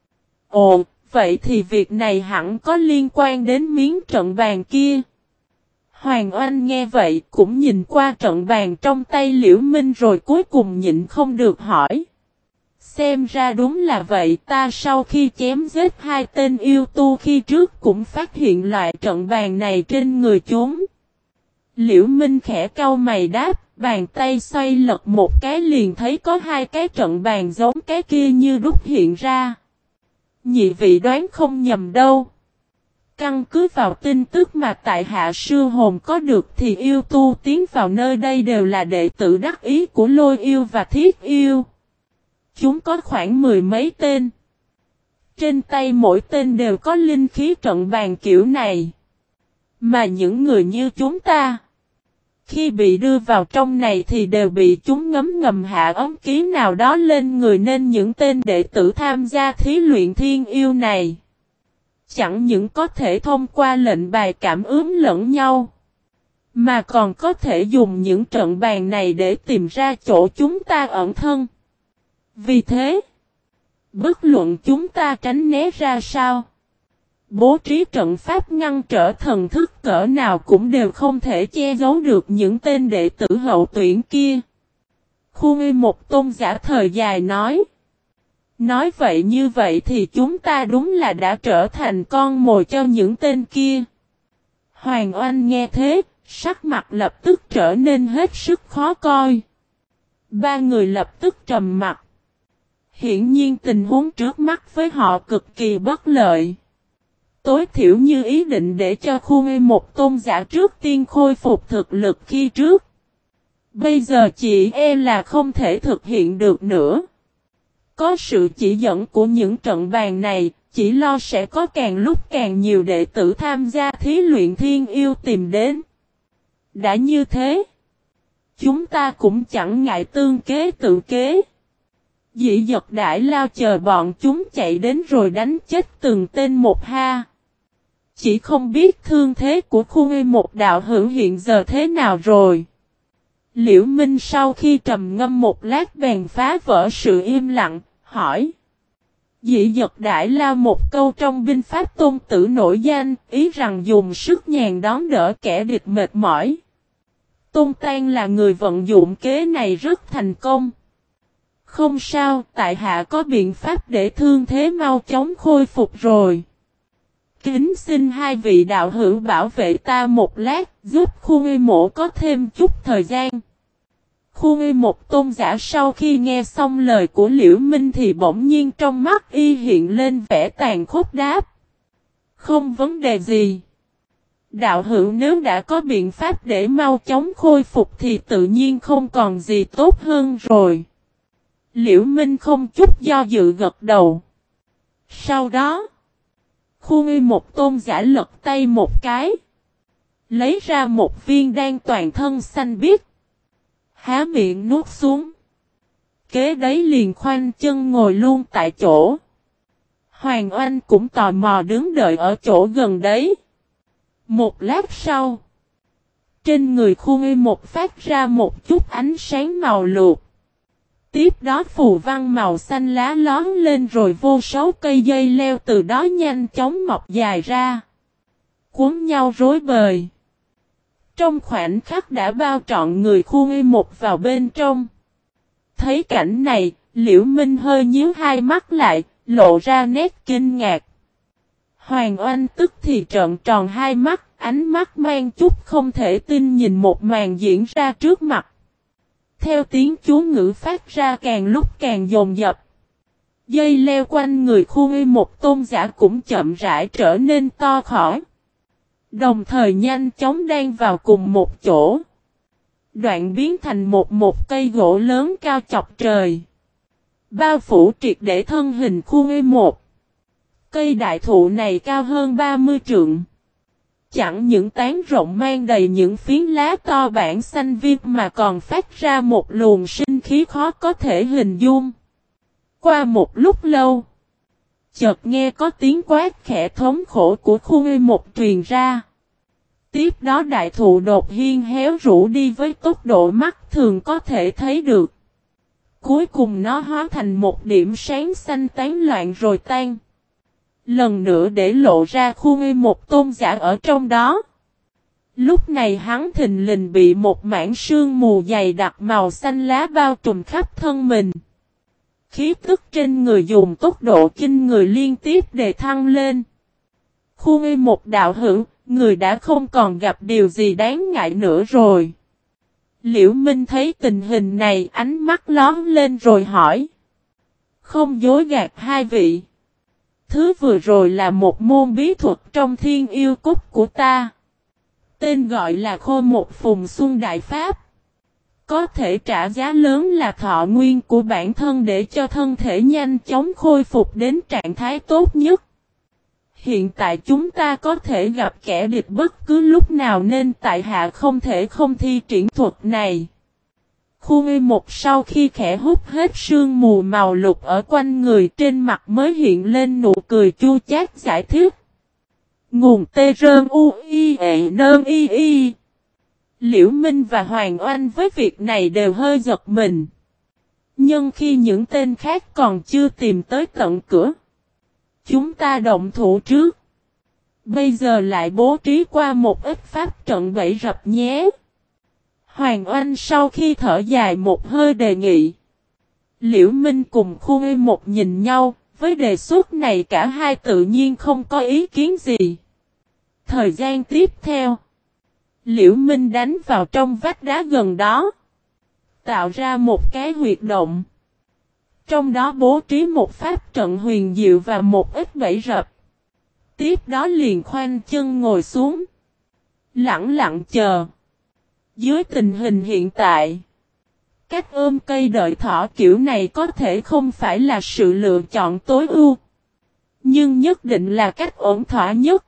Ồ, vậy thì việc này hẳn có liên quan đến miếng trận bàn kia. Hoàng Oanh nghe vậy cũng nhìn qua trận bàn trong tay Liễu Minh rồi cuối cùng nhịn không được hỏi. Xem ra đúng là vậy, ta sau khi chém giết hai tên yêu tu khi trước cũng phát hiện loại trận bàn này trên người chúng. Liễu Minh khẽ cau mày đáp, bàn tay xoay lật một cái liền thấy có hai cái trận bàn giống cái kia như đúc hiện ra. Nhị vị đoán không nhầm đâu. Căn cứ vào tin tức mà tại hạ sư hồn có được thì yêu tu tiến vào nơi đây đều là đệ tử đắc ý của Lôi yêu và Thiết yêu. Chúng có khoảng mười mấy tên. Trên tay mỗi tên đều có linh khí trận bàn kiểu này. Mà những người như chúng ta, khi bị đưa vào trong này thì đều bị chúng ngấm ngầm hạ ấm ký nào đó lên người nên những tên đệ tử tham gia thí luyện thiên yêu này. Chẳng những có thể thông qua lệnh bài cảm ứng lẫn nhau, mà còn có thể dùng những trận bàn này để tìm ra chỗ chúng ta ẩn thân. Vì thế, bất luận chúng ta tránh né ra sao, bố trí trận pháp ngăn trở thần thức cỡ nào cũng đều không thể che giấu được những tên đệ tử hậu tuyển kia. Khu Ngư một tôn giả thời dài nói. Nói vậy như vậy thì chúng ta đúng là đã trở thành con mồi cho những tên kia. Hoàng Oanh nghe thế, sắc mặt lập tức trở nên hết sức khó coi. Ba người lập tức trầm mặt. Hiển nhiên tình huống trước mắt với họ cực kỳ bất lợi. Tối thiểu như ý định để cho Khu Ngư một tôn giả trước tiên khôi phục thực lực khi trước. Bây giờ chỉ e là không thể thực hiện được nữa. Có sự chỉ dẫn của những trận bàn này, chỉ lo sẽ có càng lúc càng nhiều đệ tử tham gia thí luyện thiên yêu tìm đến. Đã như thế, chúng ta cũng chẳng ngại tương kế tự kế. Dị Dật Đại Lao chờ bọn chúng chạy đến rồi đánh chết từng tên một ha. Chỉ không biết thương thế của Khu Ngư một đạo hữu hiện giờ thế nào rồi. Liễu Minh sau khi trầm ngâm một lát bèn phá vỡ sự im lặng, hỏi. Dị Dật Đại Lao một câu trong binh pháp tôn tử nổi danh, ý rằng dùng sức nhàn đón đỡ kẻ địch mệt mỏi. Tôn Tan là người vận dụng kế này rất thành công. Không sao, tại hạ có biện pháp để thương thế mau chóng khôi phục rồi. Kính xin hai vị đạo hữu bảo vệ ta một lát, giúp Khu Ngư Mộ có thêm chút thời gian. Khu Ngư một tôn giả sau khi nghe xong lời của Liễu Minh thì bỗng nhiên trong mắt y hiện lên vẻ tàn khốc đáp. Không vấn đề gì. Đạo hữu nếu đã có biện pháp để mau chóng khôi phục thì tự nhiên không còn gì tốt hơn rồi. Liễu Minh không chút do dự gật đầu. Sau đó, Khu Ngư một tôn giả lật tay một cái, lấy ra một viên đan toàn thân xanh biếc, há miệng nuốt xuống. Kế đấy liền khoanh chân ngồi luôn tại chỗ. Hoàng Oanh cũng tò mò đứng đợi ở chỗ gần đấy. Một lát sau, trên người Khu Ngư một phát ra một chút ánh sáng màu luộc. Tiếp đó phù văn màu xanh lá lón lên rồi vô số cây dây leo từ đó nhanh chóng mọc dài ra, cuốn nhau rối bời. Trong khoảnh khắc đã bao trọn người Khu Ngư một vào bên trong. Thấy cảnh này, Liễu Minh hơi nhíu hai mắt lại, lộ ra nét kinh ngạc. Hoàng Oanh tức thì trợn tròn hai mắt, ánh mắt mang chút không thể tin nhìn một màn diễn ra trước mặt. Theo tiếng chú ngữ phát ra càng lúc càng dồn dập. Dây leo quanh người Khu Ngư một tôn giả cũng chậm rãi trở nên to khỏi. Đồng thời nhanh chóng đan vào cùng một chỗ. Đoạn biến thành một cây gỗ lớn cao chọc trời. Bao phủ triệt để thân hình Khu Ngư một. Cây đại thụ này cao hơn 30 trượng. Chẳng những tán rộng mang đầy những phiến lá to bản xanh biếc mà còn phát ra một luồng sinh khí khó có thể hình dung. Qua một lúc lâu, chợt nghe có tiếng quát khẽ thống khổ của Khu Ngư một truyền ra. Tiếp đó đại thụ đột nhiên héo rũ đi với tốc độ mắt thường có thể thấy được. Cuối cùng nó hóa thành một điểm sáng xanh tán loạn rồi tan. Lần nữa để lộ ra Khu Ngư một tôn giả ở trong đó. Lúc này hắn thình lình bị một mảng sương mù dày đặc màu xanh lá bao trùm khắp thân mình. Khí tức trên người dùng tốc độ kinh người liên tiếp đề thăng lên. Khu Ngư một đạo hữu, người đã không còn gặp điều gì đáng ngại nữa rồi. Liễu Minh thấy tình hình này, ánh mắt lón lên rồi hỏi. Không dối gạt hai vị. Thứ vừa rồi là một môn bí thuật trong Thiên Yêu Cúc của ta. Tên gọi là Khô Một Phùng Xuân Đại Pháp. Có thể trả giá lớn là thọ nguyên của bản thân để cho thân thể nhanh chóng khôi phục đến trạng thái tốt nhất. Hiện tại chúng ta có thể gặp kẻ địch bất cứ lúc nào nên tại hạ không thể không thi triển thuật này. Khu Ngư một sau khi khẽ hút hết sương mù màu lục ở quanh người trên mặt mới hiện lên nụ cười chua chát giải thích. Nguồn tê rơn u i e nơn y y. Liễu Minh và Hoàng Oanh với việc này đều hơi giật mình. Nhưng khi những tên khác còn chưa tìm tới tận cửa, chúng ta động thủ trước. Bây giờ lại bố trí qua một ít pháp trận bẫy rập nhé. Hoàng Oanh sau khi thở dài một hơi đề nghị. Liễu Minh cùng Khu Ngư một nhìn nhau, với đề xuất này cả hai tự nhiên không có ý kiến gì. Thời gian tiếp theo, Liễu Minh đánh vào trong vách đá gần đó, tạo ra một cái huyệt động. Trong đó bố trí một pháp trận huyền diệu và một ít bẫy rập. Tiếp đó liền khoanh chân ngồi xuống, lặng lặng chờ. Dưới tình hình hiện tại, cách ôm cây đợi thỏ kiểu này có thể không phải là sự lựa chọn tối ưu, nhưng nhất định là cách ổn thỏa nhất.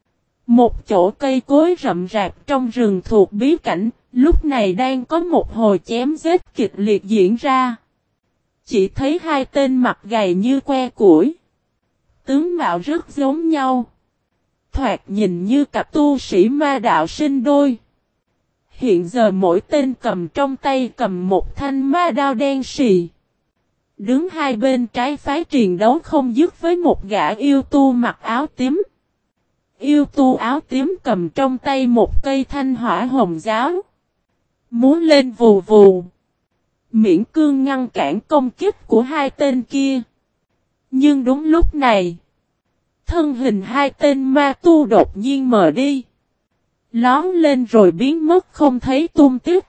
Một chỗ cây cối rậm rạp trong rừng thuộc bí cảnh, lúc này đang có một hồi chém giết kịch liệt diễn ra. Chỉ thấy hai tên mặt gầy như que củi, tướng mạo rất giống nhau, thoạt nhìn như cặp tu sĩ ma đạo sinh đôi. Hiện giờ mỗi tên cầm trong tay cầm một thanh ma đao đen sì. Đứng hai bên trái phái triền đấu không dứt với một gã yêu tu mặc áo tím. Yêu tu áo tím cầm trong tay một cây thanh hỏa hồng giáo, múa lên vù vù, miễn cương ngăn cản công kích của hai tên kia. Nhưng đúng lúc này, Thân hình hai tên ma tu đột nhiên mờ đi. Lón lên rồi biến mất không thấy tung tích.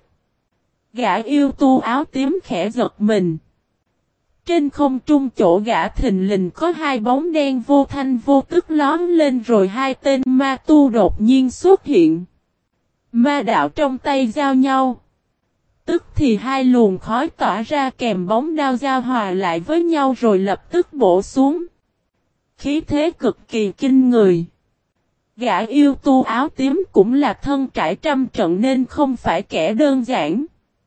Gã yêu tu áo tím khẽ giật mình. Trên không trung chỗ gã thình lình có hai bóng đen vô thanh vô tức lón lên rồi hai tên ma tu đột nhiên xuất hiện. Ma đạo trong tay giao nhau. Tức thì hai luồng khói tỏa ra kèm bóng đao giao hòa lại với nhau rồi lập tức bổ xuống. Khí thế cực kỳ kinh người. Gã yêu tu áo tím cũng là thân trải trăm trận nên không phải kẻ đơn giản.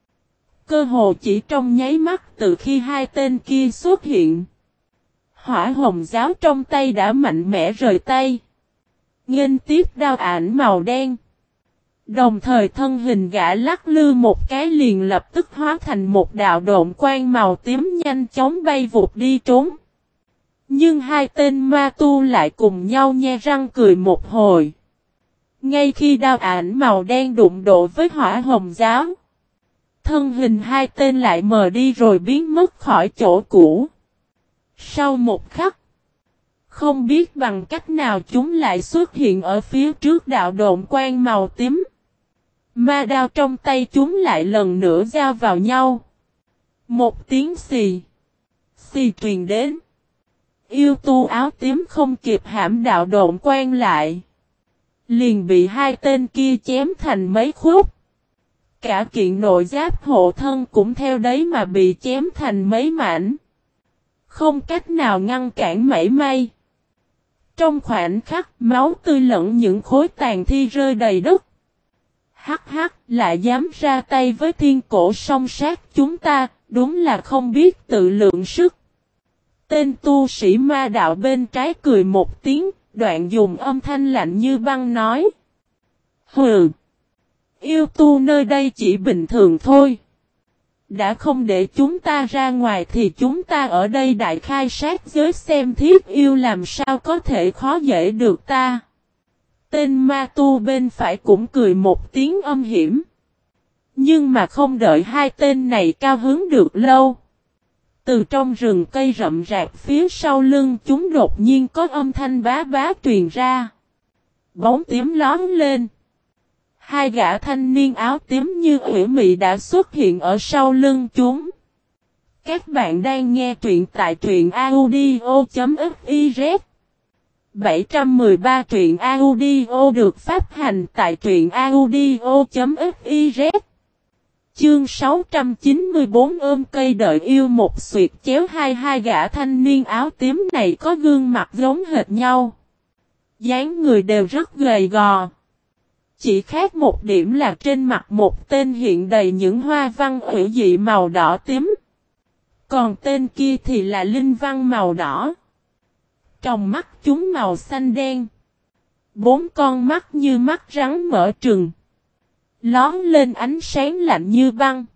Cơ hồ chỉ trong nháy mắt từ khi hai tên kia xuất hiện. Hỏa hồng giáo trong tay đã mạnh mẽ rời tay. Nghênh tiếp đao ảnh màu đen. Đồng thời thân hình gã lắc lư một cái liền lập tức hóa thành một đạo độn quang màu tím nhanh chóng bay vụt đi trốn. Nhưng hai tên ma tu lại cùng nhau nhe răng cười một hồi. Ngay khi đao ảnh màu đen đụng độ với hỏa hồng giáo. Thân hình hai tên lại mờ đi rồi biến mất khỏi chỗ cũ. Sau một khắc. Không biết bằng cách nào chúng lại xuất hiện ở phía trước đạo độn quang màu tím. Ma đao trong tay chúng lại lần nữa giao vào nhau. Một tiếng xì. Xì truyền đến. Yêu tu áo tím không kịp hãm đạo độn quang lại. Liền bị hai tên kia chém thành mấy khúc. Cả kiện nội giáp hộ thân cũng theo đấy mà bị chém thành mấy mảnh. Không cách nào ngăn cản mảy may. Trong khoảnh khắc máu tươi lẫn những khối tàn thi rơi đầy đất. Hắc hắc lại dám ra tay với thiên cổ song sát chúng ta, đúng là không biết tự lượng sức. Tên tu sĩ ma đạo bên trái cười một tiếng, đoạn dùng âm thanh lạnh như băng nói. Hừ! Yêu tu nơi đây chỉ bình thường thôi. Đã không để chúng ta ra ngoài thì chúng ta ở đây đại khai sát giới xem thiết yêu làm sao có thể khó dễ được ta. Tên ma tu bên phải cũng cười một tiếng âm hiểm. Nhưng mà không đợi hai tên này cao hứng được lâu. Từ trong rừng cây rậm rạp phía sau lưng chúng đột nhiên có âm thanh bá bá truyền ra. Bóng tím lóm lên. Hai gã thanh niên áo tím như ủy mị đã xuất hiện ở sau lưng chúng. Các bạn đang nghe truyện tại truyện audio.fiz 713 truyện audio được phát hành tại truyện audio.fiz. Chương 694 ôm cây đợi yêu một xuyệt chéo hai gã thanh niên áo tím này có gương mặt giống hệt nhau. Dáng người đều rất gầy gò. Chỉ khác một điểm là trên mặt một tên hiện đầy những hoa văn hữu dị màu đỏ tím. Còn tên kia thì là linh văn màu đỏ. Trong mắt chúng màu xanh đen. Bốn con mắt như mắt rắn mở trừng. Lón lên ánh sáng lạnh như băng.